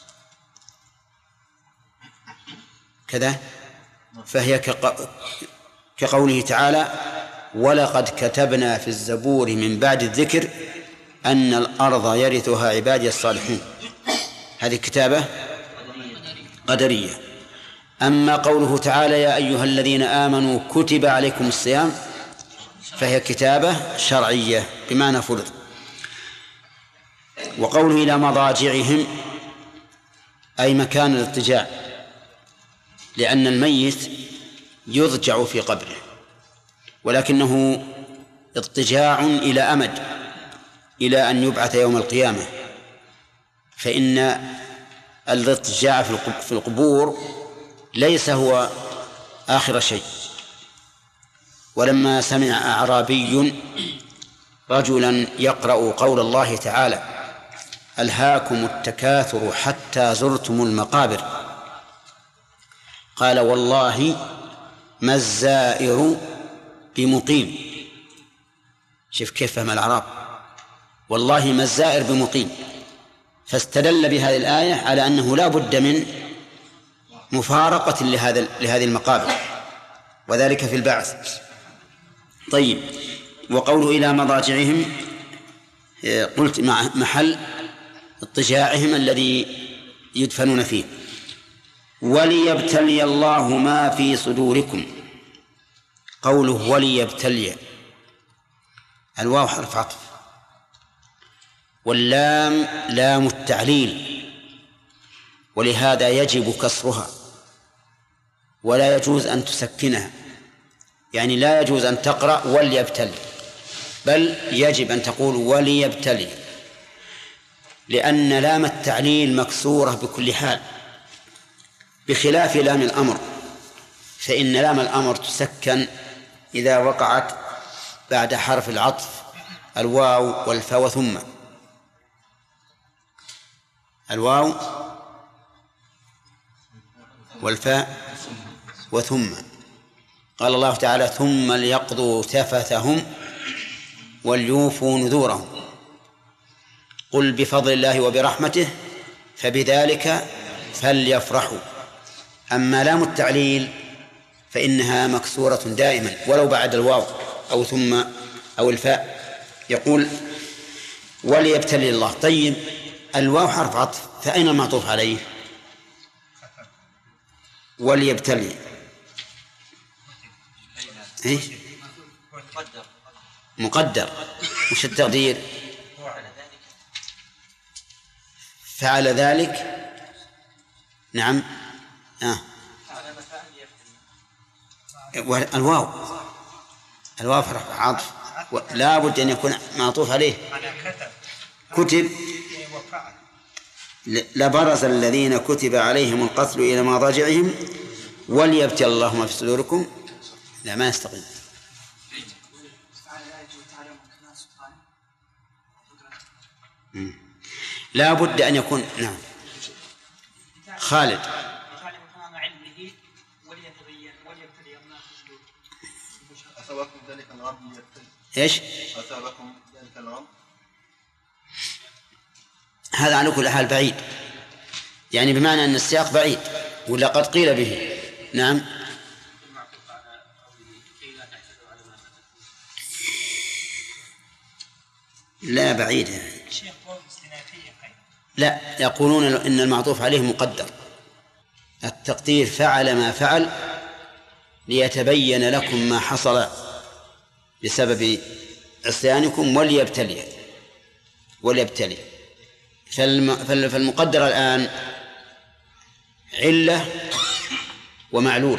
كذا، فهي كقوله تعالى: ولقد كتبنا في الزبور من بعد الذكر أن الأرض يرثها عبادي الصالحون. هذه كتابة قدرية. أما قوله تعالى: يا أيها الذين آمنوا كتب عليكم الصيام، فهي كتابة شرعية بمعنى فرض. وقوله إلى مضاجعهم أي مكان الاضطجاع، لأن الميت يضجع في قبره، ولكنه اضطجاع إلى أمد، إلى أن يبعث يوم القيامة. فإن الاضطجاع في القبور ليس هو آخر شيء. ولما سمع أعرابي رجلا يقرأ قول الله تعالى: ألهاكم التكاثر حتى زرتم المقابر، قال: والله ما الزائر بمقيم. شوف كيف فهم الأعراب: والله ما الزائر بمقيم. فاستدل بهذه الآية على أنه لا بد من مفارقة لهذه المقابر، وذلك في البعث. طيب، وقوله إلى مضاجعهم قلت مع محل اضطجاعهم الذي يدفنون فيه. وليبتلي الله ما في صدوركم. قوله وليبتلي، الواو حرف عطف، واللام لام التعليل، ولهذا يجب كسرها ولا يجوز أن تسكنها. يعني لا يجوز أن تقرأ وليبتلي، بل يجب أن تقول وليبتلي، لأن لام التعليل مكسورة بكل حال، بخلاف لام الأمر، فإن لام الأمر تسكن إذا وقعت بعد حرف العطف الواو والفاء وثم. الواو والفاء وثم. قال الله تعالى: ثم ليقضوا تفثهم وليوفوا نذورهم قل بفضل الله وبرحمته فبذلك فليفرحوا. أما لام التعليل فإنها مكسورة دائما ولو بعد الواو أو ثم أو الفاء. يقول وليبتلي الله. طيب الواو حرف عطف، فأين المعطوف عليه؟ وليبتلي إيه؟ مقدر. وش التقدير؟ فعل ذلك. نعم. الواو حرف عطف لا بد أن يكون معطوف عليه. كتب لبرز الذين كتب عليهم القتل إلى مضاجعهم وليبتلي الله ما في صدوركم. لا ما يستقيم. لا بد أن يكون. نعم خالد. إيش؟ هذا على كل حال بعيد، يعني بمعنى أن السياق بعيد ولا قد قيل به. نعم. لا بعيد. لا يقولون إن المعطوف عليه مقدر. التقدير فعل ما فعل ليتبين لكم ما حصل بسبب عصيانكم وليبتلي. فالمقدر الآن علة ومعلول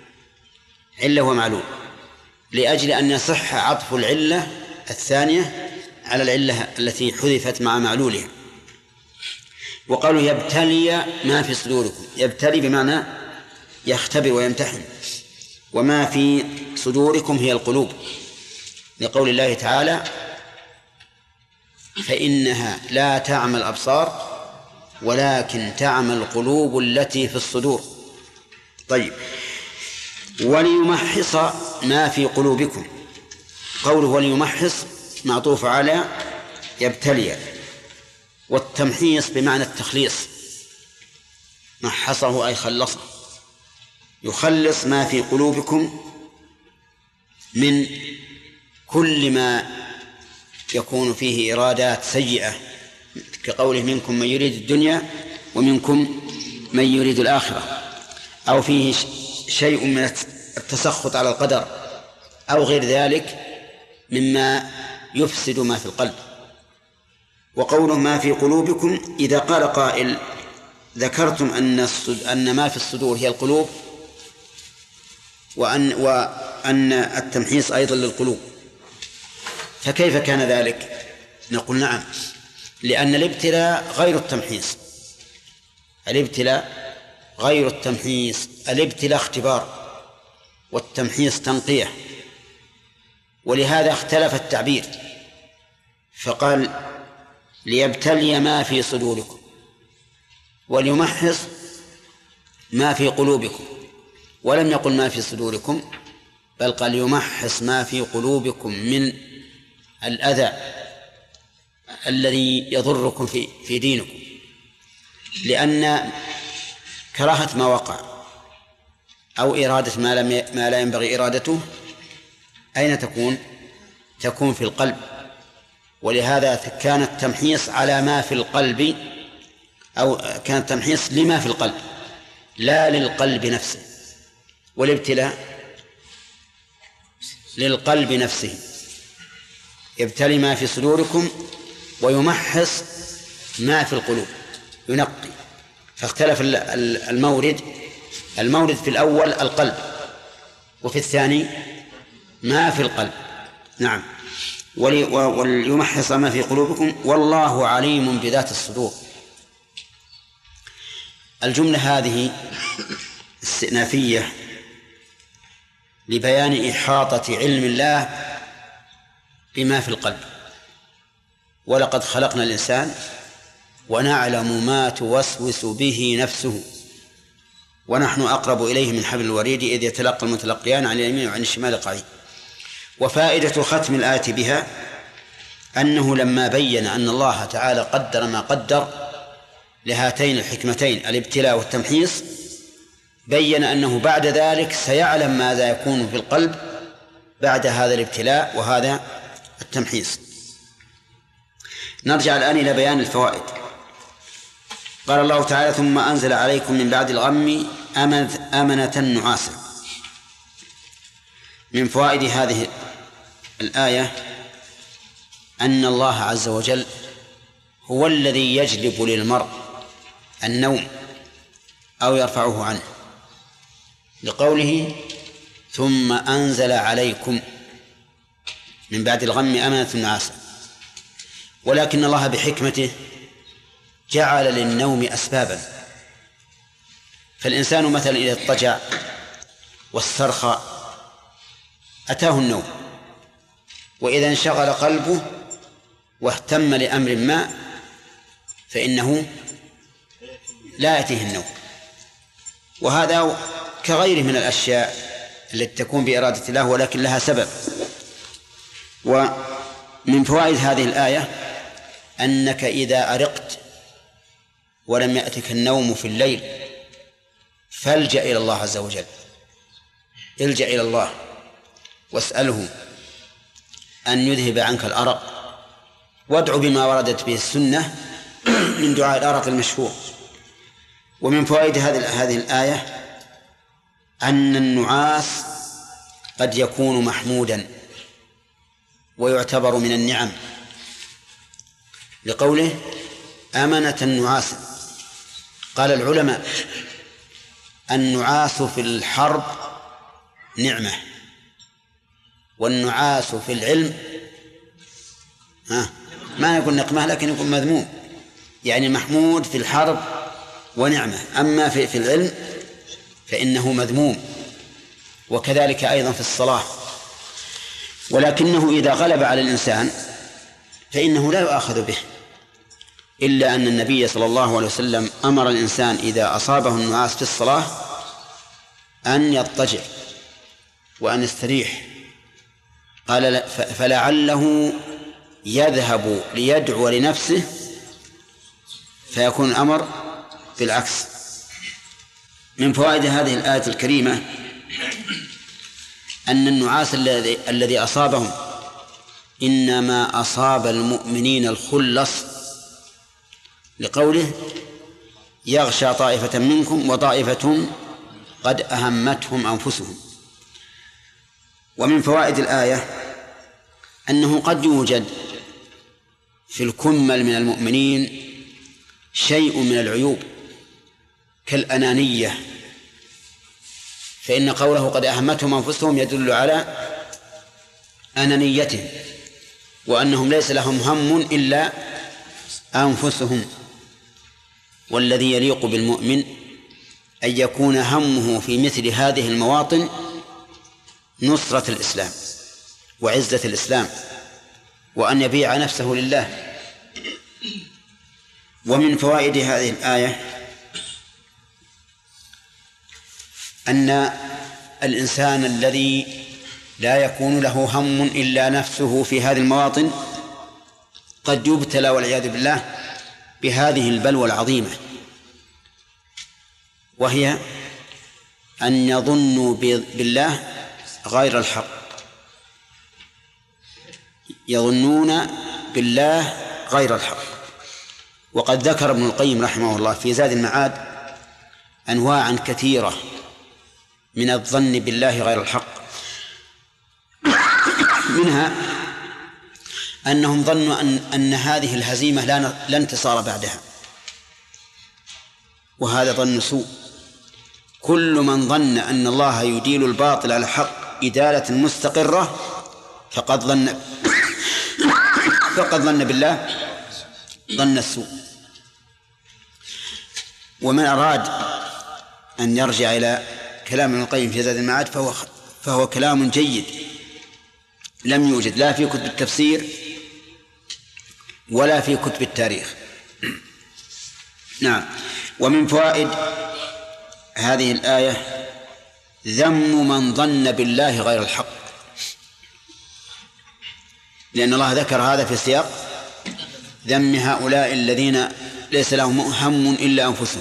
لأجل أن يصح عطف العلة الثانية على العلة التي حذفت مع معلولها. وقالوا يبتلي ما في صدوركم. يبتلي بمعنى يختبر ويمتحن. وما في صدوركم هي القلوب، لقول الله تعالى فإنها لا تعمى الأبصار ولكن تعمى القلوب التي في الصدور. طيب وليمحص ما في قلوبكم. قوله وليمحص معطوف على يبتلي، والتمحيص بمعنى التخليص. محصه أي خلصه، يخلص ما في قلوبكم من كل ما يكون فيه إرادات سيئة، كقوله منكم من يريد الدنيا ومنكم من يريد الآخرة، أو فيه شيء من التسخط على القدر أو غير ذلك مما يفسد ما في القلب. وقوله ما في قلوبكم، إذا قال قائل ذكرتم أن ما في الصدور هي القلوب وأن التمحيص أيضا للقلوب، فكيف كان ذلك؟ نقول نعم، لأن الابتلاء غير التمحيص. الابتلاء غير التمحيص. الابتلاء اختبار والتمحيص تنقية، ولهذا اختلف التعبير فقال ليبتلي ما في صدوركم وليمحص ما في قلوبكم، ولم يقل ما في صدوركم، بل قال يمحص ما في قلوبكم من الأذى الذي يضركم في دينكم، لأن كراهة ما وقع أو إرادة ما لا ينبغي إرادته أين تكون؟ تكون في القلب. ولهذا كان التمحيص على ما في القلب، أو كان التمحيص لما في القلب لا للقلب نفسه، والابتلاء للقلب نفسه. يبتلي ما في صدوركم ويمحص ما في القلوب، ينقي. فاختلف المورد في الأول القلب، وفي الثاني ما في القلب. نعم. وليمحص ما في قلوبكم والله عليم بذات الصدور. الجملة هذه استئنافية لبيان إحاطة علم الله بما في القلب. ولقد خلقنا الإنسان ونعلم ما توسوس به نفسه ونحن أقرب إليه من حبل الوريد إذ يتلقى المتلقيان عن اليمين وعن الشمال قعيد. وفائدة ختم الآية بها أنه لما بين أن الله تعالى قدر ما قدر لهاتين الحكمتين الابتلاء والتمحيص، بين أنه بعد ذلك سيعلم ماذا يكون في القلب بعد هذا الابتلاء وهذا التمحيص. نرجع الآن إلى بيان الفوائد. قال الله تعالى: ثم أنزل عليكم من بعد الغم أمنة نعاسا. من فوائد هذه الآية أن الله عز وجل هو الذي يجلب للمرء النوم أو يرفعه عنه، لقوله: ثم أنزل عليكم من بعد الغم أمنة نعاسا. ولكن الله بحكمته جعل للنوم أسبابا، فالإنسان مثلا إذا اضطجع واسترخى أتاه النوم، وإذا انشغل قلبه واهتم لأمر ما فإنه لا يأتيه النوم. وهذا كغيره من الأشياء التي تكون بإرادة الله ولكن لها سبب. ومن فوائد هذه الآية أنك إذا أرقت ولم يأتك النوم في الليل فالجأ إلى الله عز وجل، الجأ إلى الله واسأله أن يذهب عنك الأرق، وادع بما وردت به السنة من دعاء الأرق المشهور. ومن فوائد هذه الآية أن النعاس قد يكون محمودا ويعتبر من النعم، لقوله: أمنة نعاسا. قال العلماء: النعاس في الحرب نعمة، والنعاس في العلم ما يكون نقمة لكن يكون مذموم، يعني محمود في الحرب ونعمة، أما في العلم فإنه مذموم، وكذلك أيضا في الصلاة. ولكنه إذا غلب على الإنسان فإنه لا يؤاخذ به، إلا أن النبي صلى الله عليه وسلم أمر الإنسان إذا أصابه النعاس في الصلاة أن يضطجع وأن يستريح. قال: فلعله يذهب ليدعو لنفسه فيكون الأمر بالعكس. من فوائد هذه الآية الكريمة أن النعاس الذي أصابهم إنما أصاب المؤمنين الخلص، لقوله: يغشى طائفة منكم وطائفة قد أهمتهم أنفسهم. ومن فوائد الآية أنه قد يوجد في الكمل من المؤمنين شيء من العيوب كالأنانية، فإن قوله قد أهمتهم أنفسهم يدل على أنانيتهم، وأنهم ليس لهم هم إلا أنفسهم. والذي يليق بالمؤمن أن يكون همه في مثل هذه المواطن نصرة الإسلام وعزة الإسلام، وأن يبيع نفسه لله. ومن فوائد هذه الآية أن الإنسان الذي لا يكون له هم إلا نفسه في هذه المواطن قد يبتلى والعياذ بالله بهذه البلوى العظيمة، وهي أن يظنوا بالله غير الحق، يظنون بالله غير الحق. وقد ذكر ابن القيم رحمه الله في زاد المعاد أنواعا كثيرة من الظن بالله غير الحق، منها أنهم ظنوا أن هذه الهزيمة لا انتصار بعدها، وهذا ظن سوء. كل من ظن أن الله يديل الباطل على الحق إدالة مستقرة فقد ظن بالله ظن السوء. ومن أراد أن يرجع إلى كلام ابن القيم في زاد المعاد فهو كلام جيد لم يوجد لا في كتب التفسير ولا في كتب التاريخ. نعم. ومن فوائد هذه الآية ذم من ظن بالله غير الحق، لأن الله ذكر هذا في سياق ذم هؤلاء الذين ليس لهم هم إلا أنفسهم.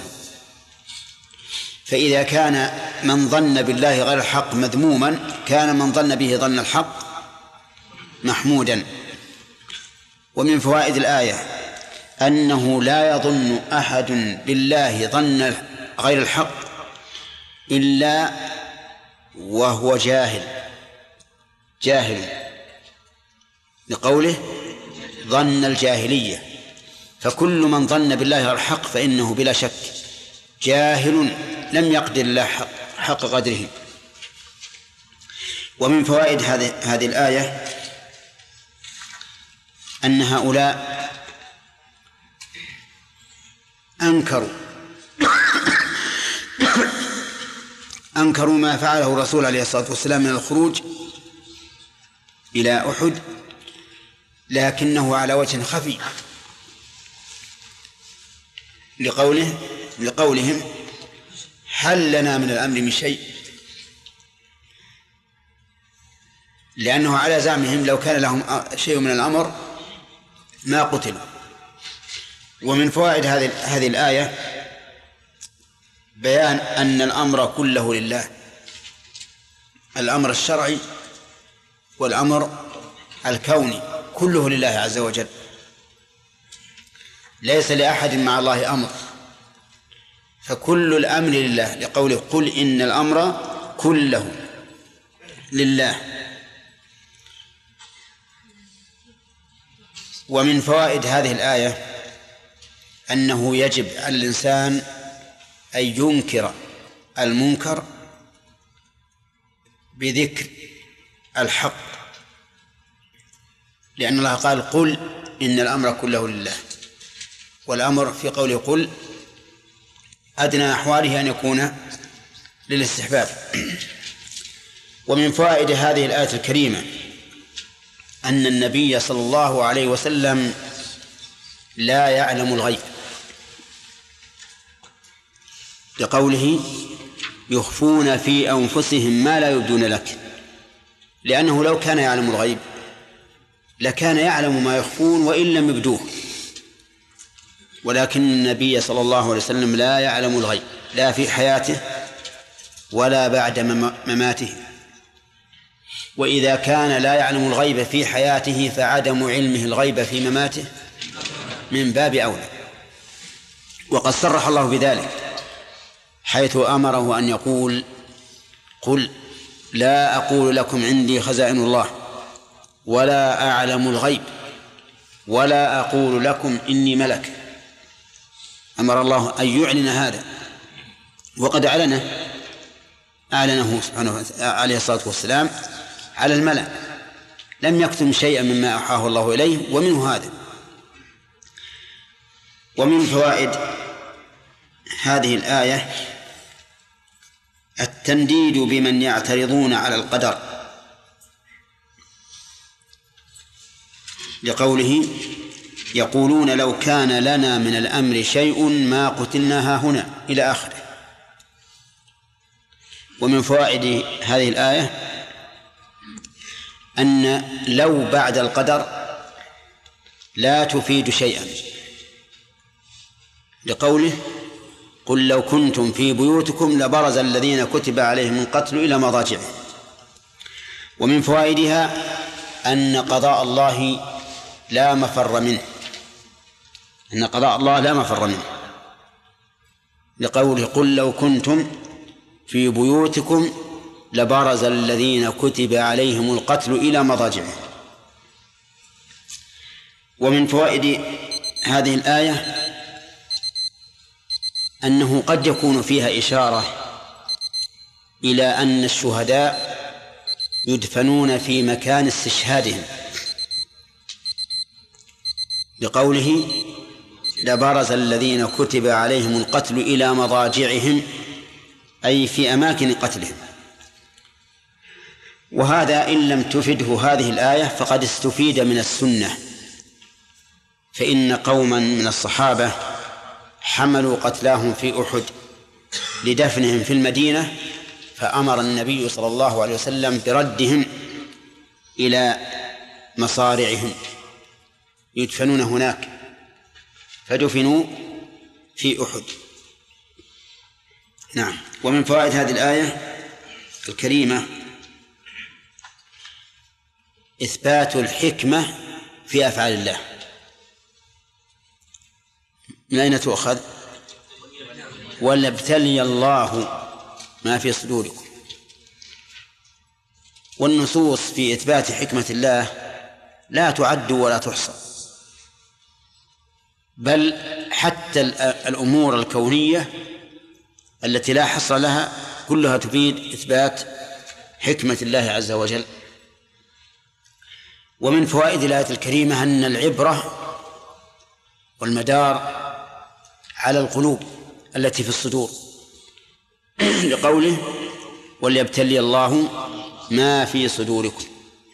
فإذا كان من ظن بالله غير الحق مذموما، كان من ظن به ظن الحق محمودا. ومن فوائد الآية أنه لا يظن أحد بالله ظن غير الحق إلا وهو جاهل لقوله ظن الجاهلية. فكل من ظن بالله غير الحق فإنه بلا شك جاهل لم يقدر الله حق قدره. ومن فوائد هذه الآية أن هؤلاء أنكروا ما فعله الرسول عليه الصلاة والسلام من الخروج إلى أحد، لكنه على وجه خفي، لقولهم هل لنا من الأمر من شيء، لأنه على زعمهم لو كان لهم شيء من الأمر ما قتلوا. ومن فوائد هذه الآية بيان أن الأمر كله لله، الأمر الشرعي والأمر الكوني كله لله عز وجل، ليس لأحد مع الله أمر، فكل الأمر لله، لقوله قل إن الأمر كله لله. ومن فوائد هذه الآية أنه يجب على الإنسان أن ينكر المنكر بذكر الحق، لأن الله قال قل إن الأمر كله لله، والأمر في قوله قل أدنى أحواله أن يكون للاستحباب. ومن فوائد هذه الآية الكريمة أن النبي صلى الله عليه وسلم لا يعلم الغيب، لقوله يخفون في أنفسهم ما لا يبدون لك، لأنه لو كان يعلم الغيب لكان يعلم ما يخفون وإن لم يبدوه، ولكن النبي صلى الله عليه وسلم لا يعلم الغيب لا في حياته ولا بعد مماته. وإذا كان لا يعلم الغيب في حياته فعدم علمه الغيب في مماته من باب أولى. وقد صرح الله بذلك حيث أمره أن يقول قل لا أقول لكم عندي خزائن الله ولا أعلم الغيب ولا أقول لكم إني ملك. أمر الله أن يعلن هذا، وقد أعلنه سبحانه عليه الصلاة والسلام على الملأ، لم يكتم شيئا مما أوحاه الله إليه، ومنه هذا. ومن فوائد هذه الآية التنديد بمن يعترضون على القدر، لقوله يقولون لو كان لنا من الأمر شيء ما قتلنا هنا إلى آخره. ومن فوائد هذه الآية أن لو بعد القدر لا تفيد شيئا، لقوله قل لو كنتم في بيوتكم لبرز الذين كتب عليهم القتل إلى مضاجعهم. ومن فوائدها أن قضاء الله لا مفر منه، أن قضاء الله لا مفر منه، لقوله قل لو كنتم في بيوتكم لبرز الذين كتب عليهم القتل إلى مضاجعهم. ومن فوائد هذه الآية أنه قد يكون فيها إشارة إلى أن الشهداء يدفنون في مكان استشهادهم، لقوله لبرز الذين كتب عليهم القتل إلى مضاجعهم، أي في أماكن قتلهم. وهذا إن لم تفده هذه الآية فقد استفيد من السنة، فإن قوما من الصحابة حملوا قتلاهم في أحد لدفنهم في المدينة، فأمر النبي صلى الله عليه وسلم بردهم إلى مصارعهم، يدفنون هناك، فدفنوا في أحد. نعم. ومن فوائد هذه الآية الكريمة إثبات الحكمة في أفعال الله. من أين تؤخذ؟ وليبتلي الله ما في صدوركم. والنصوص في إثبات حكمة الله لا تعد ولا تحصى، بل حتى الأمور الكونية التي لا حصر لها كلها تفيد إثبات حكمة الله عز وجل. ومن فوائد الآية الكريمة أن العبرة والمدار على القلوب التي في الصدور، لقوله وليبتلي الله ما في صدوركم.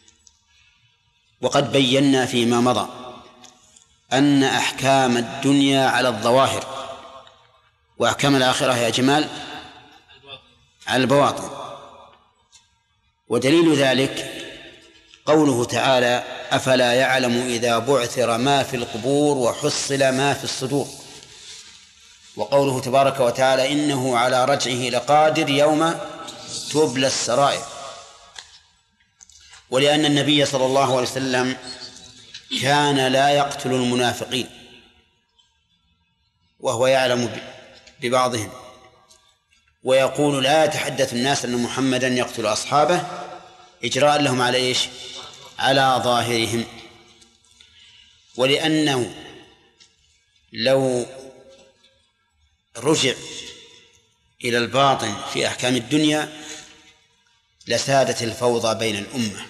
وقد بينا فيما مضى أن أحكام الدنيا على الظواهر، وأحكام الآخرة يا جمال على البواطن. ودليل ذلك قوله تعالى أفلا يعلم إذا بعثر ما في القبور وحصل ما في الصدور، وقوله تبارك وتعالى إنه على رجعه لقادر يوم تبلى السرائر. ولأن النبي صلى الله عليه وسلم كان لا يقتل المنافقين وهو يعلم ببعضهم، ويقول لا يتحدث الناس أن محمدا يقتل أصحابه إجراء لهم على إيش؟ على ظاهرهم. ولأنه لو رجع إلى الباطن في أحكام الدنيا لسادت الفوضى بين الأمة،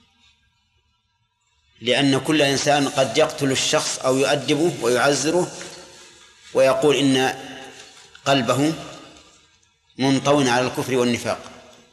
لأن كل إنسان قد يقتل الشخص أو يؤدبه ويعزره ويقول إن قلبه منطوٍ على الكفر والنفاق،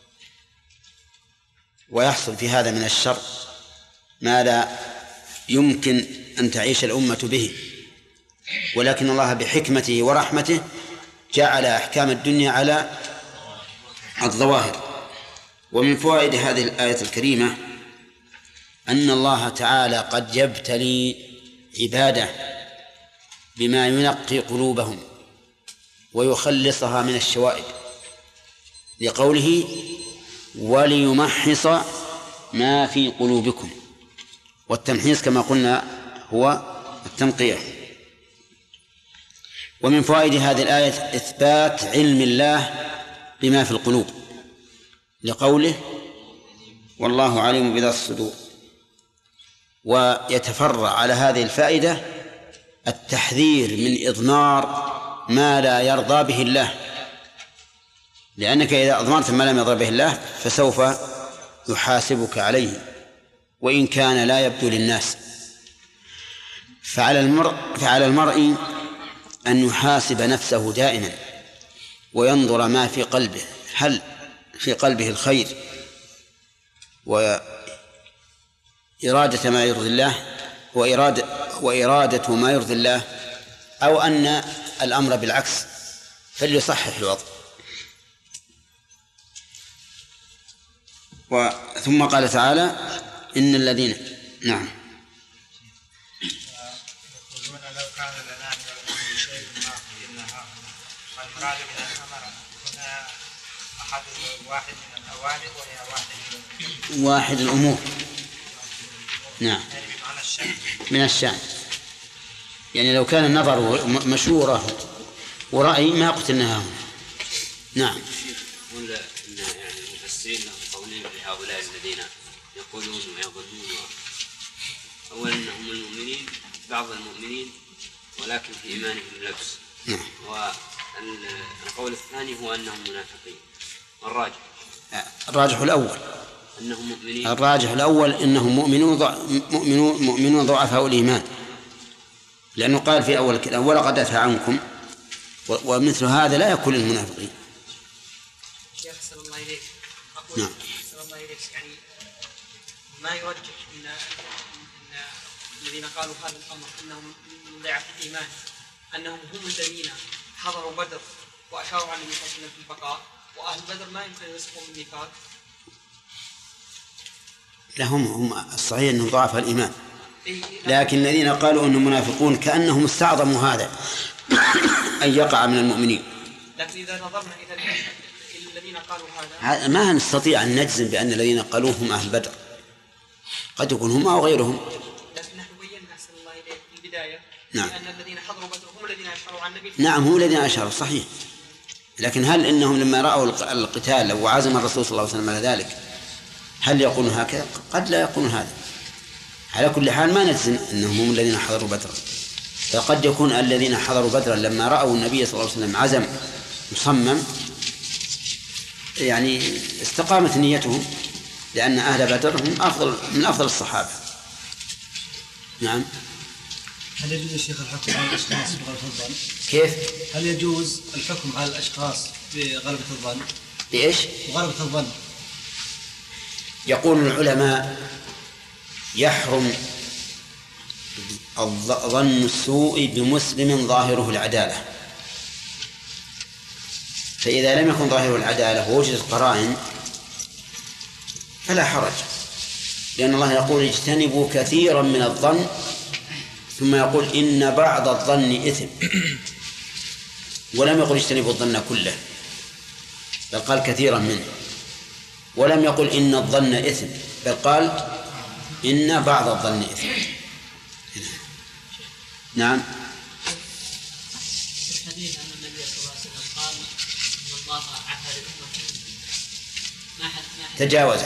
ويحصل في هذا من الشر ما لا يمكن أن تعيش الأمة به. ولكن الله بحكمته ورحمته جعل أحكام الدنيا على الظواهر. ومن فوائد هذه الآية الكريمة أن الله تعالى قد يبتلي عباده بما ينقي قلوبهم ويخلصها من الشوائب، لقوله وليمحص ما في قلوبكم. والتمحيص كما قلنا هو التنقية. ومن فوائد هذه الآية إثبات علم الله بما في القلوب، لقوله والله عليم بذات الصدور. ويتفرع على هذه الفائدة التحذير من إضمار ما لا يرضى به الله، لأنك إذا أضمرت ما لم يرضى به الله فسوف يحاسبك عليه وإن كان لا يبدو للناس. فعلى المرء أن يحاسب نفسه دائما وينظر ما في قلبه، هل في قلبه الخير وإرادة ما يرضي الله وإرادة ما يرضي الله، أو أن الأمر بالعكس، فليصحح الوضع. ثم قال تعالى إن الذين نعم يقولون لو كان لنا من شيء ما قلناها، فالمراد من الأمر هنا أحد واحد من الأوامر وهي واحد الأمور. نعم يعني بمعنى الشأن، من الشأن، يعني لو كان النظر مشورة ورأي ما قتلناها. نعم. ولا إن يعني المفسرين لهم قولين لهؤلاء الذين يقولون ويظنون أولا أنهم المؤمنين، بعض المؤمنين ولكن في إيمانهم لبس. نعم. والقول الثاني هو أنهم منافقين. الراجح الأول أنهم مؤمنين. الراجح الأول إنهم مؤمنون ضعفاء الإيمان، لأنه قال في أول الكلام ولقد عفا عنكم، ومثل هذا لا يكون للمنافقين. شيخ صلى الله عليه نعم. صلى الله عليه يعني ما يرجح ان الذين قالوا هذا الامر انهم من ضعف الايمان انهم هم الذين حضروا بدر واشاروا على النبي صلى الله عليه وسلم في البقاء، واهل بدر ما يمكن ان يسقوا من النفاق. هم الصحيح أنهم ضعفاء الإيمان، لكن الذين قالوا أنهم منافقون كأنهم استعظموا هذا أن يقع من المؤمنين. لكن إذا نظرنا إلى الذين قالوا هذا ما نستطيع أن نجزم بأن الذين قالوه هم أهل بدر، قد يكون هم أو غيرهم. لكن نحن بينا أحسن الله إليك في البداية نعم. أن الذين حضروا بدر هم الذين أشاروا عن النبي. نعم هم الذين أشاروا صحيح، لكن هل إنهم لما رأوا القتال وعزم الرسول صلى الله عليه وسلم على ذلك هل يقولون هكذا؟ قد لا يقولون هذا. على كل حال ما نجزم أنهم هم الذين حضروا بدرا، فقد يكون الذين حضروا بدرا لما رأوا النبي صلى الله عليه وسلم عزم مصمم يعني استقامت نيتهم، لأن أهل بدر هم من أفضل الصحابة. نعم. هل يجوز الشيخ الحكم على الأشخاص بغلبة الظن؟ كيف؟ هل يجوز الحكم على الأشخاص بغلبة الظن؟ بإيش؟ بغلبة الظن. يقول العلماء يحرم ظن السوء بمسلم ظاهره العدالة، فإذا لم يكن ظاهره العدالة ووجدت قرائن فلا حرج، لأن الله يقول اجتنبوا كثيرا من الظن، ثم يقول إن بعض الظن إثم، ولم يقل اجتنبوا الظن كله، بل قال كثيرا منه، ولم يقل إن الظن إثم، بل قال إن بعض الظن إثم. نعم. في الحديث أن النبي صلى الله عليه وسلم قال إن الله عفى لأمته تجاوز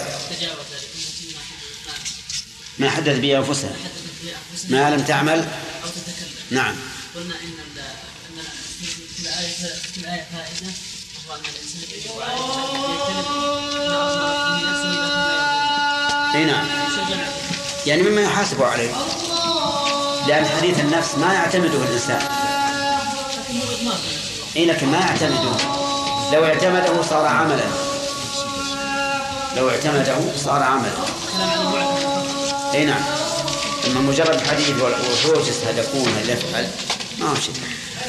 ما حدث به أنفسها ما لم تعمل أو تتكلم. نعم. قلنا إن في الآية فائدة، وهو أن الإنسان يجب عليه أن يجتنب ما أصاب به نفسه إذا كان أي نعم، يعني مما يحاسب عليه، لأن حديث النفس ما يعتمده الإنسان. إيه لكن ما يعتمده، لو اعتمده صار عملا، لو اعتمده صار عملا. أي نعم، أما مجرد حديث وحوش يستهدفون يفعل ما هو شيء.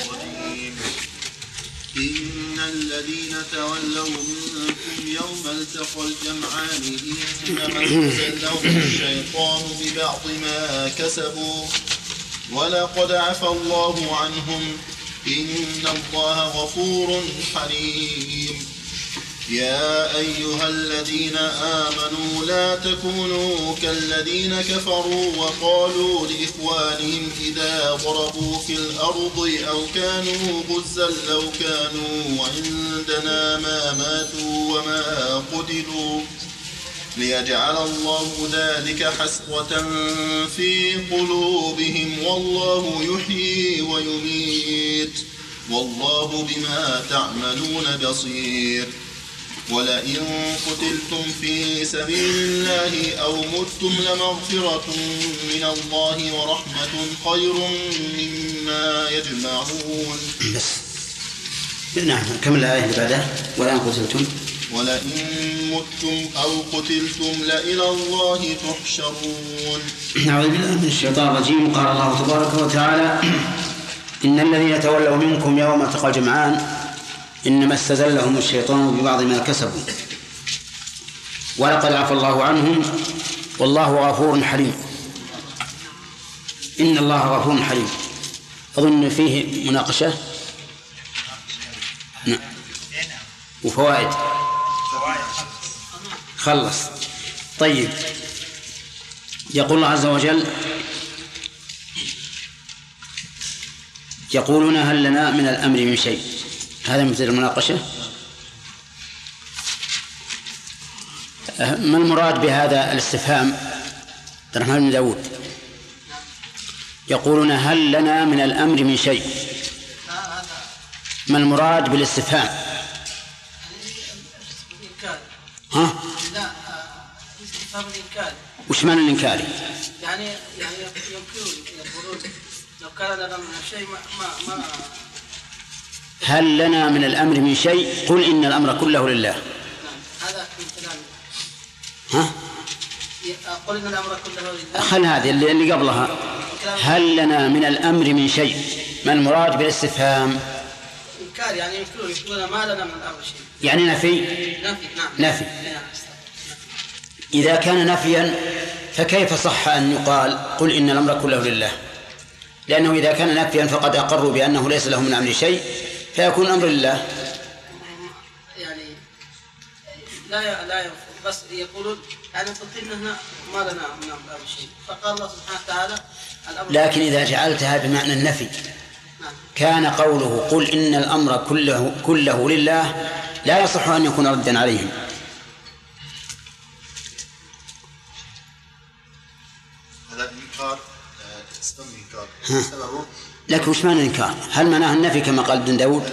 إن الذين تولوا منكم يوم التقى الجمعان إنما استزلهم الشيطان ببعض ما كسبوا ولقد عفى الله عنهم إن الله غفور حليم. يا أيها الذين آمنوا لا تكونوا كالذين كفروا وقالوا لإخوانهم إذا ضربوا في الأرض أو كانوا غزا لو كانوا عندنا ما ماتوا وما قتلوا ليجعل الله ذلك حسرة في قلوبهم والله يحيي ويميت والله بما تعملون بصير. ولئن قتلتم في سبيل الله أو متم لمغفرة من الله ورحمة خير مما يجمعون. نعم، كم الآية اللي بعدها؟ ولئن قتلتم أو قتلتم لإلى الله تحشرون. نعوذ بالله من الشيطان الرجيم. قال الله تبارك وتعالى: إن الذين تولوا منكم يوم التقى الجمعان إنما استزلهم الشيطان ببعض ما كسبوا ولقد عفى الله عنهم والله غفور حليم. إن الله غفور حليم. أظن فيه مناقشة وفوائد. خلص. طيب، يقول الله عز وجل: يقولون هل لنا من الأمر من شيء. هذا مثل المناقشة. ما المراد بهذا الاستفهام؟ عبد الرحمن بن داود. يقولون هل لنا من الأمر من شيء. ما المراد بالاستفهام؟ ها؟ لا، استفهام الإنكاري. وش معنى الإنكاري؟ يعني يقولون لو كان لنا من شيء ما هل لنا من الأمر من شيء؟ قل إن الأمر كله لله. هذا كلام. ها؟ قل إن الأمر كله لله. خل هذه اللي قبلها. هل لنا من الأمر من شيء. ما المراد بالاستفهام؟ إنكار، يعني يقولون ما لنا من الأمر شيء. يعني نفي. نعم. نفي. إذا كان نفيا فكيف صح أن يقال قل إن الأمر كله لله؟ لأنه إذا كان نفيا فقد أقروا بأنه ليس لهم من أمر شيء فيكون الأمر لله. يعني لا ينفع، بس يقولون يعني تطلنا هنا ما لنا من أمر شيء، فقال الله سبحانه وتعالى لكن إذا جعلتها بمعنى النفي كان قوله قل إن الأمر كله لله لا يصح أن يكون ردا عليهم. هذا الإنكار اسم إنكار سببه. لكن وش معنى الإنكار؟ هل معناه النفي كما قال ابن داود؟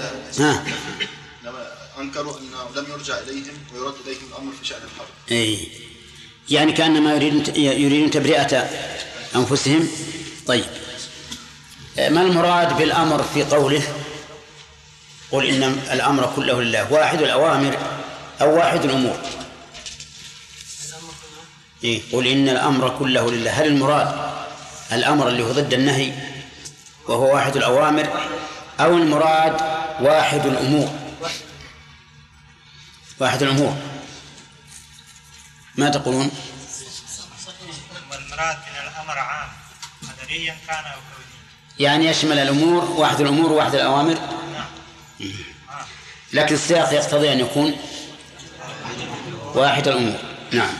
أنكروا أنه لم يرجع إليهم ويرد إليهم الأمر في شأن الحرب. إيه، يعني كأنما يريدون تبرئة أنفسهم. طيب، ما المراد بالأمر في قوله قل إن الأمر كله لله؟ واحد الأوامر أو واحد الأمور؟ إيه، قل إن الأمر كله لله، هل المراد الأمر اللي هو ضد النهي وهو واحد الأوامر أو المراد واحد الأمور؟ واحد الأمور. ما تقولون؟ والمراد من الأمر عام قدريا كان أو كونيا، يعني يشمل الأمور، واحد الأمور وواحد الأوامر. لكن السياق يقتضي أن يكون واحد الأمور. نعم.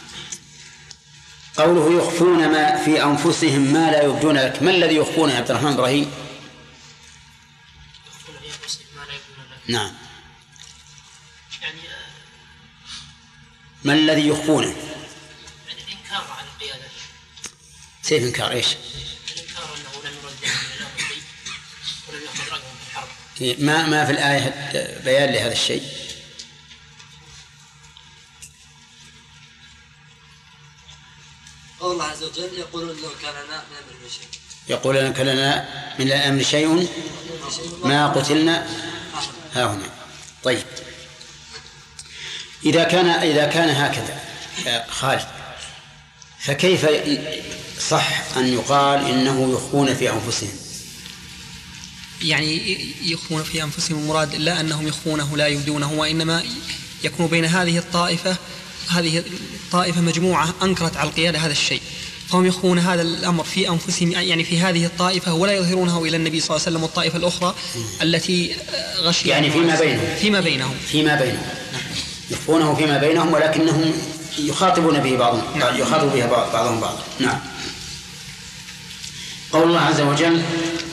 قوله يخفون ما في أنفسهم ما لا يبدون لك، ما الذي يخفون يا عبد الرحمن إبراهيم؟ نعم، ما الذي يخفونه؟ يعني الإنكار عن القيادة. كيف إنكار إيش؟ الإنكار أنه لم يرد من الأمر شيء ولم يأخذ رأيهم في الحرب. ما في الآية بيان لهذا الشيء؟ قول الله عز وجل يقولون لو كان لنا من الأمر شيء، يقولون كان لنا من الأمر شيء ما قتلنا هاهنا. طيب، إذا كان هكذا خالد، فكيف صح أن يقال إنه يخفون في أنفسهم؟ يعني يخفون في أنفسهم المراد لا أنهم يخفونه لا يبدونه، وإنما يكون بين هذه الطائفة مجموعة أنكرت على القيادة هذا الشيء، فهم يخفون هذا الأمر في أنفسهم، يعني في هذه الطائفة، ولا يظهرونه إلى النبي صلى الله عليه وسلم والطائفة الأخرى التي غشي يعني فيما بينهم يخفونه فيما بينهم، ولكنهم يخاطبون به بعضهم. نعم. يخاطب بها بعضهم بعضا. نعم. قول الله عز وجل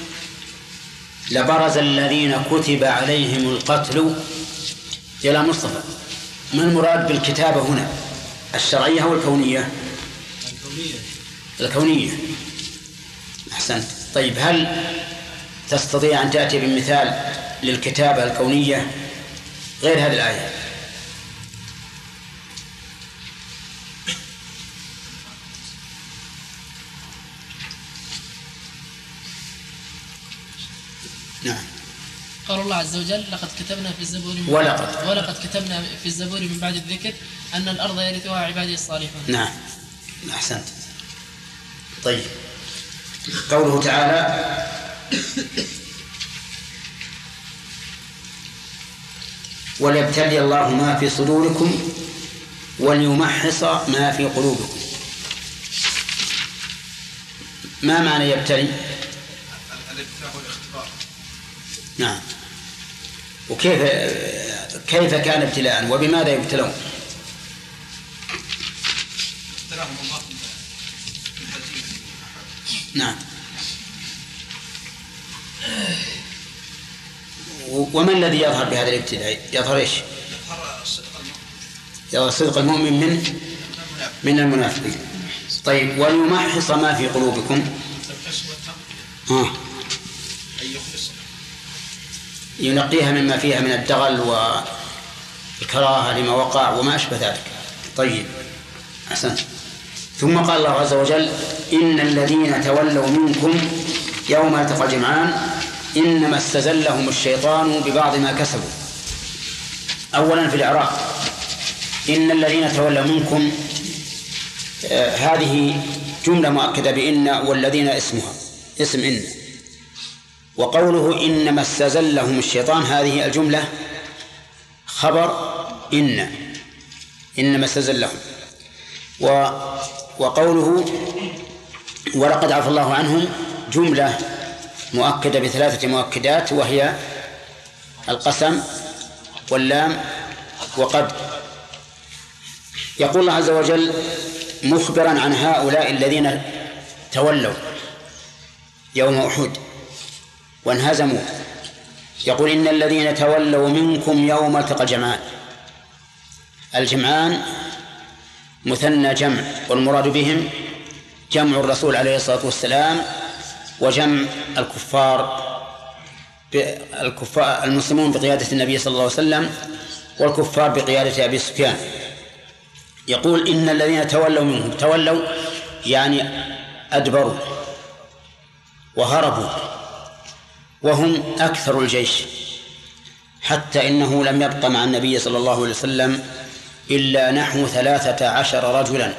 لبرز الذين كتب عليهم القتل إلى مصطفى. ما المراد بالكتابة هنا؟ الشرعية أو الكونية؟ الكونية. أحسنت. طيب، هل تستطيع أن تأتي بمثال للكتابة الكونية غير هذه الآية؟ نعم. قال الله عز وجل لقد كتبنا في الزبور ولقد كتبنا في الزبور من بعد الذكر أن الأرض يرثها عبادي الصالحون. نعم، أحسنت. طيب، قوله تعالى وليبتلي الله ما في صدوركم وليمحص ما في قلوبكم. ما معنى يبتلي؟ نعم. وكيف كان ابتلاء وبماذا يبتلون؟ نعم. وما الذي يظهر بهذا الابتلاء؟ يظهر ايش؟ يظهر صدق المؤمن من المنافقين. طيب، وليمحص ما في قلوبكم. ينقيها مما فيها من الدغل والكراهة لما وقع وما أشبه ذلك. طيب، أحسنت. ثم قال الله عز وجل إن الذين تولوا منكم يوم التقى الجمعان إنما استزلهم الشيطان ببعض ما كسبوا. أولا في الإعراب إن الذين تولوا منكم هذه جملة مؤكدة بإن، والذين اسمها اسم إن. وقوله إنما استزلهم الشيطان هذه الجملة خبر إنما استزلهم. وقوله ولقد عفى الله عنهم جملة مؤكدة ب3 مؤكدات، وهي القسم واللام وقد. يقول الله عز وجل مخبرا عن هؤلاء الذين تولوا يوم أحد وانهزموا، يقول إن الذين تولوا منكم يوم التقى الجمعان. الجمعان مثنى جمع، والمراد بهم جمع الرسول عليه الصلاة والسلام وجمع الكفار المسلمون بقيادة النبي صلى الله عليه وسلم والكفار بقيادة أبي سفيان. يقول إن الذين تولوا منهم، تولوا يعني أدبروا وهربوا، وهم أكثر الجيش، حتى إنه لم يبق مع النبي صلى الله عليه وسلم إلا نحو 13 رجلا،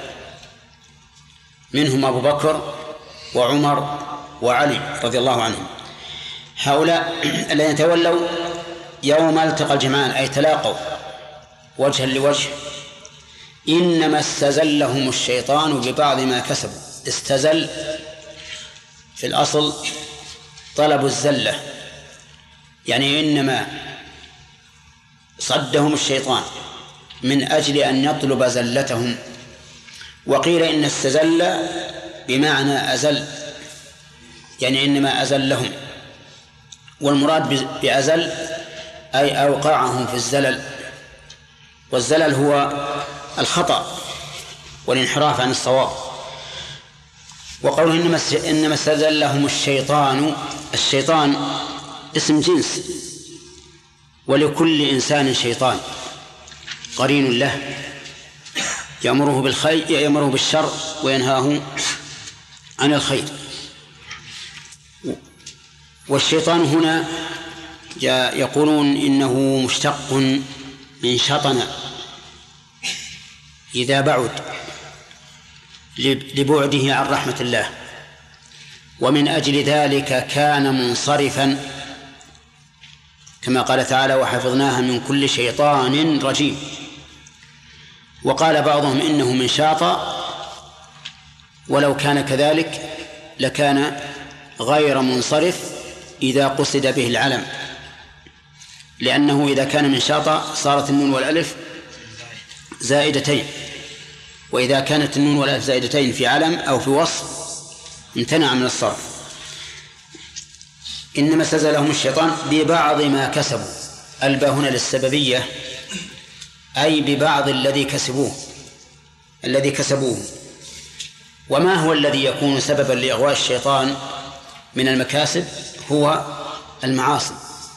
منهم أبو بكر وعمر وعلي رضي الله عنهم. هؤلاء الذين تولوا يوم التقى الجمعان أي تلاقوا وجها لوجه، إنما استزلهم الشيطان ببعض ما كسبوا. استزل في الأصل طلب الزلة، يعني إنما صدهم الشيطان من أجل أن يطلب زلتهم. وقيل إن استزل بمعنى أزل، يعني إنما أزلهم، والمراد بأزل أي أوقعهم في الزلل، والزلل هو الخطأ والانحراف عن الصواب. وقوله إنما استزلهم الشيطان، الشيطان اسم جنس، ولكل إنسان شيطان قرين له يأمره بالخير يأمره بالشر وينهاه عن الخير. والشيطان هنا يقولون إنه مشتق من شطن إذا بعد لبعده عن رحمة الله، ومن أجل ذلك كان منصرفا، كما قال تعالى وحفظناها من كل شيطان رجيم. وقال بعضهم إنه من شاطئ، ولو كان كذلك لكان غير منصرف إذا قصد به العلم، لأنه إذا كان من شاطئ صارت النون والألف زائدتين، وإذا كانت النون والألف زائدتين في علم أو في وصف امتنع من الصرف. إنما استزلهم الشيطان ببعض ما كسبوا، الباء هنا للسببية، أي ببعض الذي كسبوه. وما هو الذي يكون سببا لإغواء الشيطان من المكاسب؟ هو المعاصي،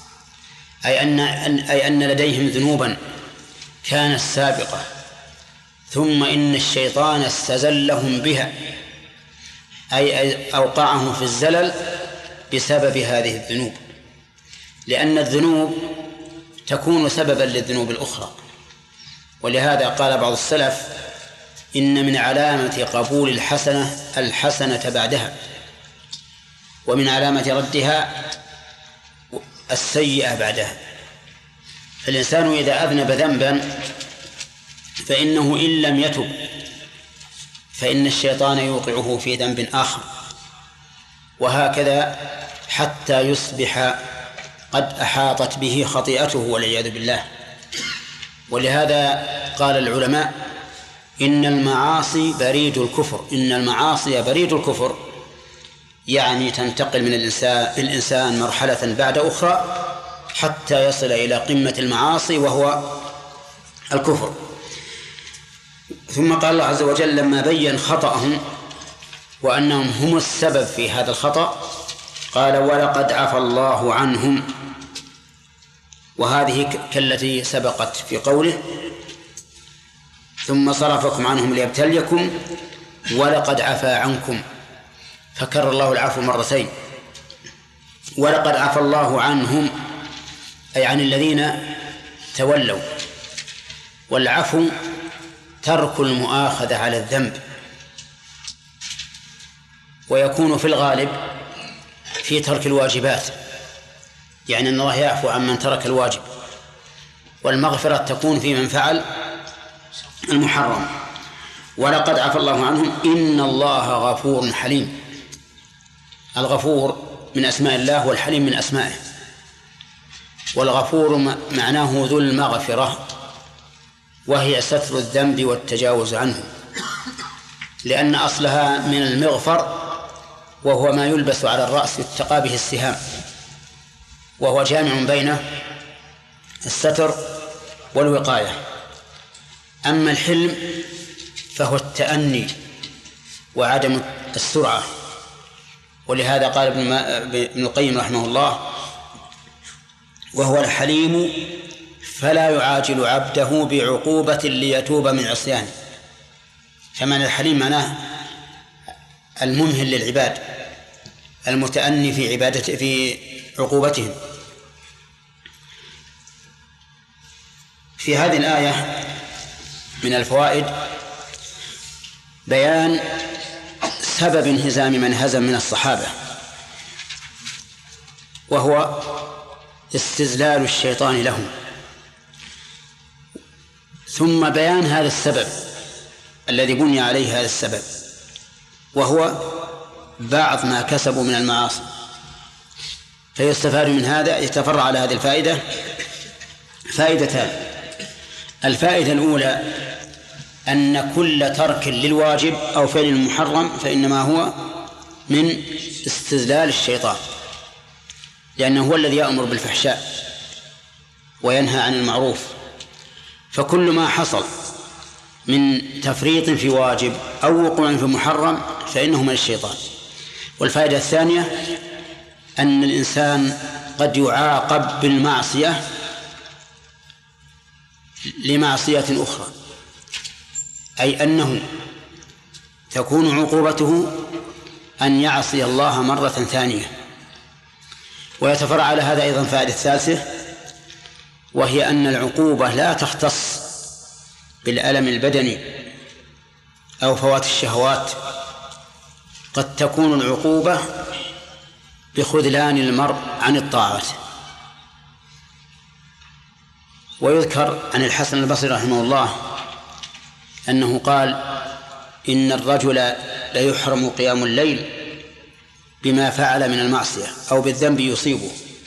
أي أن لديهم ذنوبا كانت سابقة، ثم إن الشيطان استزلهم بها، أي أوقعهم في الزلل بسبب هذه الذنوب، لأن الذنوب تكون سببا للذنوب الأخرى. ولهذا قال بعض السلف إن من علامة قبول الحسنة بعدها، ومن علامة ردها السيئة بعدها. فالإنسان إذا أذنب ذنبا فإنه إن لم يتب فإن الشيطان يوقعه في ذنب آخر، وهكذا حتى يصبح قد أحاطت به خطيئته والعياذ بالله. ولهذا قال العلماء إن المعاصي بريد الكفر، إن المعاصي بريد الكفر، يعني تنتقل من الإنسان مرحلة بعد أخرى حتى يصل إلى قمة المعاصي وهو الكفر. ثم قال الله عز وجل لما بين خطأهم وأنهم هم السبب في هذا الخطأ قال ولقد عفى الله عنهم، وهذه كالتي سبقت في قوله ثم صرفكم عنهم ليبتليكم ولقد عفى عنكم، فكرر الله العفو مرتين. ولقد عفى الله عنهم أي عن الذين تولوا، والعفو ترك المؤاخذة على الذنب، ويكون في الغالب في ترك الواجبات، يعني أن الله يعفو عن من ترك الواجب، والمغفرة تكون في من فعل المحرم. ولقد عفى الله عنهم إن الله غفور حليم. الغفور من أسماء الله والحليم من أسمائه. والغفور معناه ذو المغفرة، وهي ستر الذنب والتجاوز عنه، لأن أصلها من المغفر، وهو ما يلبس على الرأس يتقى به السهام، وهو جامع بين الستر والوقاية. أما الحلم فهو التأني وعدم السرعة، ولهذا قال ابن القيم رحمه الله: وهو الحليم فلا يعاجل عبده بعقوبة ليتوب من عصيانه. فمعنى الحليم معناه الممهل للعباد، المتأني في عقوبتهم. في هذه الآية من الفوائد بيان سبب انهزام من هزم من الصحابة، وهو استذلال الشيطان لهم، ثم بيان هذا السبب الذي بني عليه هذا السبب، وهو بعض ما كسبوا من المعاصي. فيستفاد من هذا، يتفرع على هذه الفائدة فائدتان. الفائدة الأولى أن كل ترك للواجب أو فعل المحرم فإنما هو من استذلال الشيطان، لأنه هو الذي يأمر بالفحشاء وينهى عن المعروف. فكل ما حصل من تفريط في واجب أو وقوع في محرم فإنه من الشيطان. والفائدة الثانية أن الإنسان قد يعاقب بالمعصية لمعصية أخرى، أي أنه تكون عقوبته أن يعصي الله مرة ثانية. ويتفرع على هذا أيضا فائدة ثالثة، وهي أن العقوبة لا تختص بالألم البدني أو فوات الشهوات، قد تكون العقوبة بخذلان المرء عن الطاعات. ويذكر عن الحسن البصري رحمه الله أنه قال: إن الرجل ليحرم قيام الليل بما فعل من المعصية أو بالذنب يصيبه.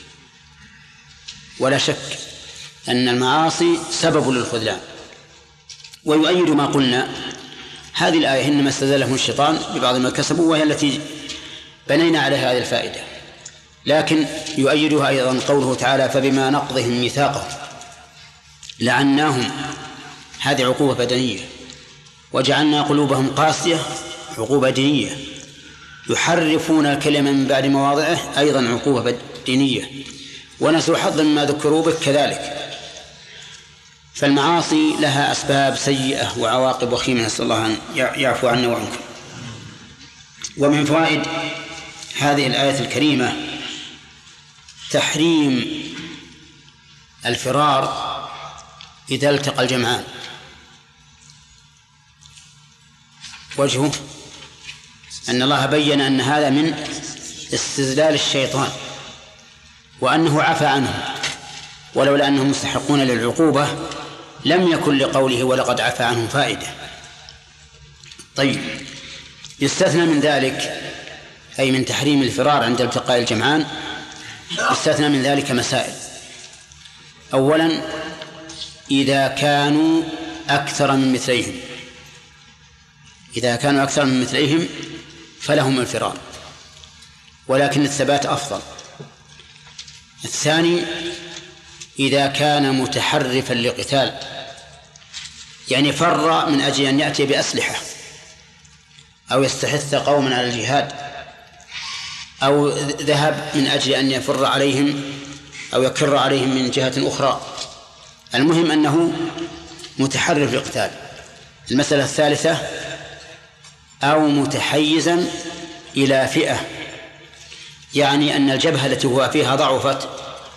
ولا شك أن المعاصي سبب للخذلان. ويؤيد ما قلنا هذه الآية: إنما استزلهم الشيطان ببعض ما كسبوا، وهي التي بنينا عليها هذه الفائدة. لكن يؤيدها أيضا قوله تعالى: فبما نقضهم ميثاقهم لعناهم، هذه عقوبة بدنية. وجعلنا قلوبهم قاسية، عقوبة دينية. يحرفون الكلمة من بعد مواضعه، أيضا عقوبة دينية. ونسوا حظا مما ذكروا به كذلك. فالمعاصي لها أسباب سيئة وعواقب وخيمة، نسأل الله أن يعفو عنا وعنكم. ومن فوائد هذه الآية الكريمة تحريم الفرار إذا التقى الجمعان. وجهه أن الله بين أن هذا من استذلال الشيطان، وأنه عفى عنهم، ولولا أنهم مستحقون للعقوبة لم يكن لقوله ولقد عفى عنهم فائدة. طيب، يستثنى من ذلك، أي من تحريم الفرار عند التقاء الجمعان، يستثنى من ذلك مسائل. أولا، إذا كانوا أكثر من مثليهم، إذا كانوا أكثر من مثليهم فلهم الفرار، ولكن الثبات أفضل. الثاني، إذا كان متحرفا لقتال، يعني فر من أجل أن يأتي بأسلحة أو يستحث قوما على الجهاد، أو ذهب من أجل أن يفر عليهم أو يكر عليهم من جهة أخرى، المهم أنه متحرف للقتال. المسألة الثالثة، أو متحيزا إلى فئة، يعني أن الجبهة التي هو فيها ضعفت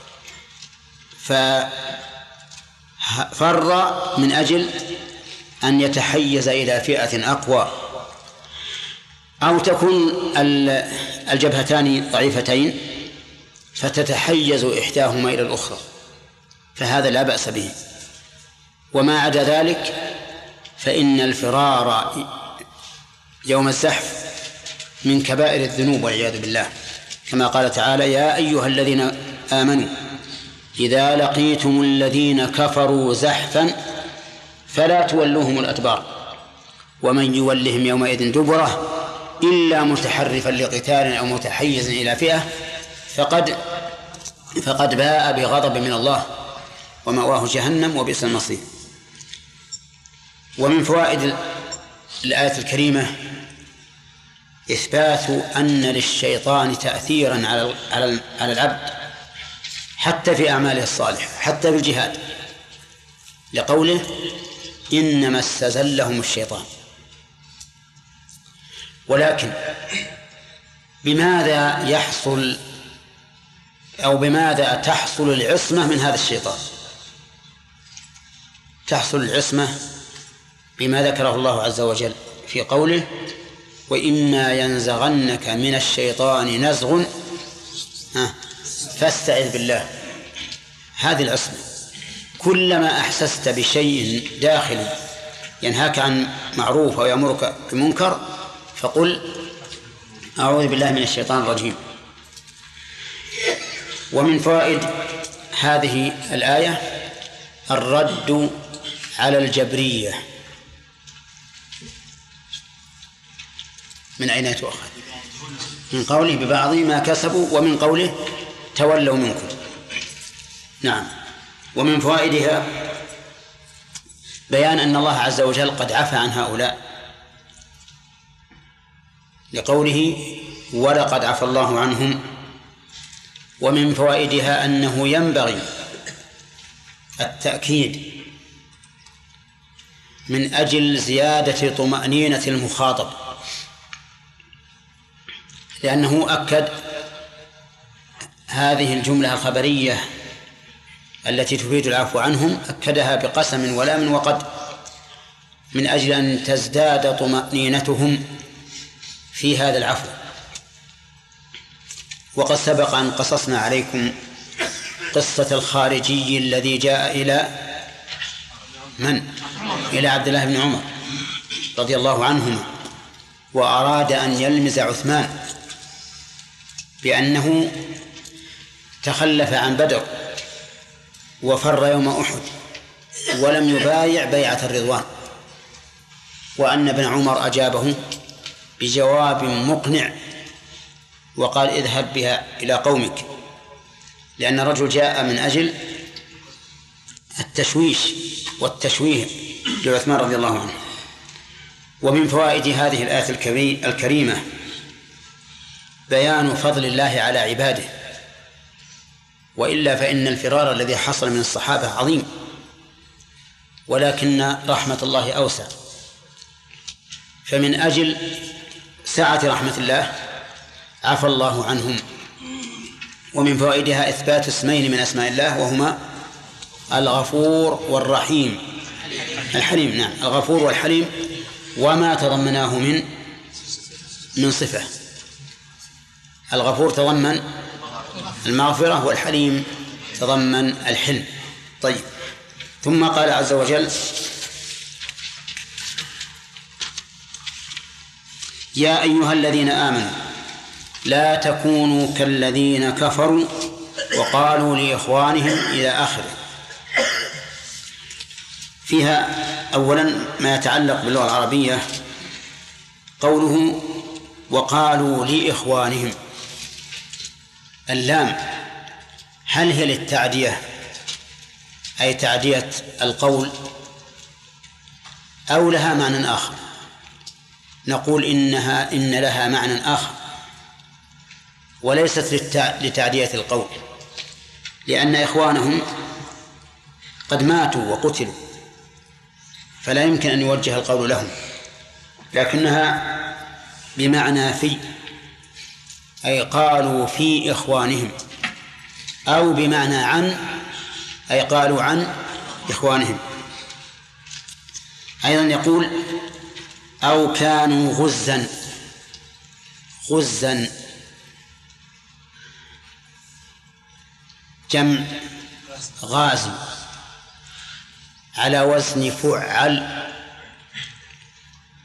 ففر من أجل أن يتحيز إلى فئة أقوى، أو تكون الجبهتان ضعيفتين فتتحيز إحداهما إلى الأخرى، فهذا لا بأس به. وما عدا ذلك فإن الفرار يوم الزحف من كبائر الذنوب والعياذ بالله، كما قال تعالى: يا أيها الذين آمنوا إذا لقيتم الذين كفروا زحفا فلا تولوهم الأدبار ومن يولهم يومئذ دبره إلا متحرفا لقتال أو متحيز إلى فئة فقد باء بغضب من الله ومأواه جهنم وبئس المصير. ومن فوائد الآية الكريمة إثبات أن للشيطان تأثيرا على العبد حتى في أعماله الصالحة، حتى بالجهاد، لقوله: إنما استزلهم الشيطان. ولكن بماذا يحصل أو بماذا تحصل العصمة من هذا الشيطان؟ تحصل العصمة بما ذكره الله عز وجل في قوله: وإما ينزغنك من الشيطان نزغ فاستعذ بالله. هذه العصمة، كلما أحسست بشيء داخلي ينهاك عن معروف أو يأمرك بمنكر فقل: أعوذ بالله من الشيطان الرجيم. ومن فوائد هذه الآية الرد على الجبرية. من أين تؤخذ؟ من قوله ببعض ما كسبوا، ومن قوله تولوا منكم. نعم. ومن فوائدها بيان أن الله عز وجل قد عفى عن هؤلاء، لقوله: ولقد عفى الله عنهم. ومن فوائدها أنه ينبغي التأكيد من أجل زيادة طمأنينة المخاطب، لأنه أكد هذه الجملة الخبرية التي تفيد العفو عنهم، أكدها بقسم ولام وقد، من أجل أن تزداد طمأنينتهم في هذا العفو. وقد سبق أن قصصنا عليكم قصة الخارجي الذي جاء إلى من؟ إلى عبد الله بن عمر رضي الله عنهما، وأراد أن يلمز عثمان بأنه تخلف عن بدر وفر يوم أحد ولم يبايع بيعة الرضوان، وأن ابن عمر أجابه بجواب مقنع وقال: اذهب بها إلى قومك، لأن الرجل جاء من أجل التشويش والتشويه لعثمان رضي الله عنه. ومن فوائد هذه الآية الكريمة بيان فضل الله على عباده، وإلا فإن الفرار الذي حصل من الصحابة عظيم، ولكن رحمة الله أوسع، فمن أجل سعة رحمة الله عفى الله عنهم. ومن فوائدها إثبات اسمين من أسماء الله، وهما الغفور والرحيم، الحليم. نعم، الغفور والحليم، وما تضمناه من صفة. الغفور تضمن المغفرة، والحليم تضمن الحلم. طيب، ثم قال عز وجل: يا أيها الذين آمنوا لا تكونوا كالذين كفروا وقالوا لإخوانهم إلى آخره. فيها أولا ما يتعلق باللغة العربية، قوله وقالوا لإخوانهم، اللام هل هي للتعدية أي تعدية القول، أو لها معنى آخر؟ نقول إن لها معنى آخر وليست لتعدية القول، لأن إخوانهم قد ماتوا وقتلوا فلا يمكن أن يوجه القول لهم، لكنها بمعنى في، أي قالوا في إخوانهم، أو بمعنى عن، أي قالوا عن إخوانهم. أيضا يقول أو كانوا غزا جمع غازي على وزن فعل،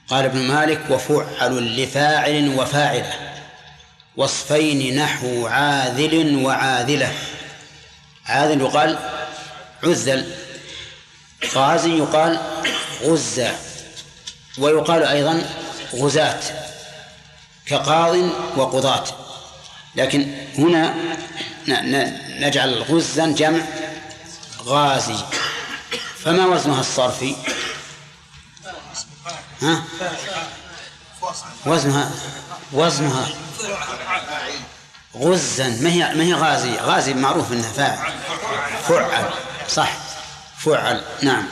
قال ابن مالك: وفعل لفاعل وفاعلة وصفين نحو عاذل وعاذلة. عاذل يقال عزل، غازي يقال غزة، ويقال أيضا غزاة كقاض وقضاة، لكن هنا نجعل غزا جمع غازي. فما وزنها الصرفي؟ وزنها غزا، ما هي غازي. غازي معروف انها فاعل، فعل، صح، فعل، نعم.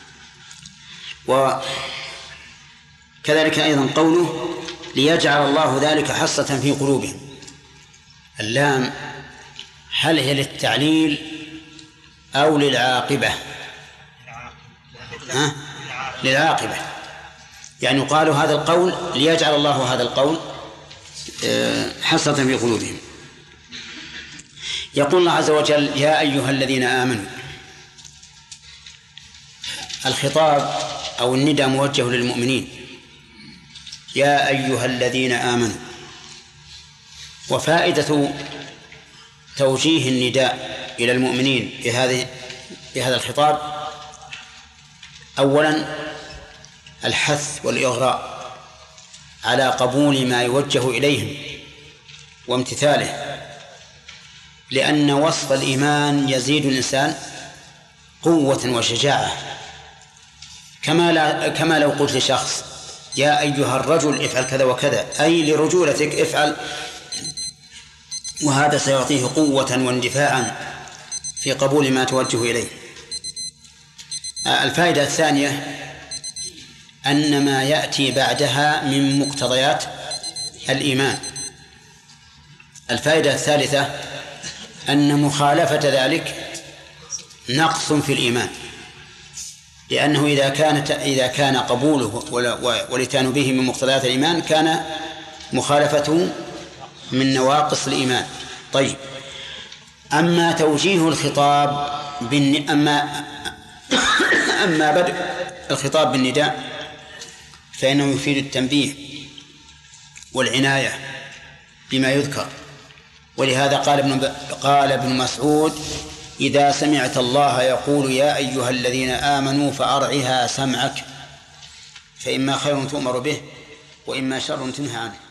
وكذلك أيضا قوله: ليجعل الله ذلك حصة في قلوبهم. اللام هل هي للتعليل أو للعاقبة؟ للعاقبة، يعني قالوا هذا القول ليجعل الله هذا القول حصة في قلوبهم. يقول الله عز وجل: يا أيها الذين آمنوا. الخطاب أو النداء موجه للمؤمنين، يا أيها الذين آمنوا. وفائدة توجيه النداء إلى المؤمنين بهذا الخطاب: أولا الحث والإغراء على قبول ما يوجه إليهم وامتثاله، لأن وصف الإيمان يزيد الإنسان قوة وشجاعة، كما لو قلت لشخص: يا أيها الرجل افعل كذا وكذا، أي لرجولتك افعل، وهذا سيعطيه قوة واندفاعا في قبول ما توجه إليه. الفائدة الثانية أن ما يأتي بعدها من مقتضيات الإيمان. الفائدة الثالثة أن مخالفة ذلك نقص في الإيمان، لأنه إذا كان قبوله والإتيان به من مقتضيات الإيمان كان مخالفته من نواقص الإيمان. طيب، أما توجيه الخطاب أما بدء الخطاب بالنداء فإنه يفيد التنبيه والعناية بما يذكر، ولهذا قال ابن مسعود: إذا سمعت الله يقول يا أيها الذين آمنوا فأرعها سمعك، فإما خير تؤمر به وإما شر تنهى عنه.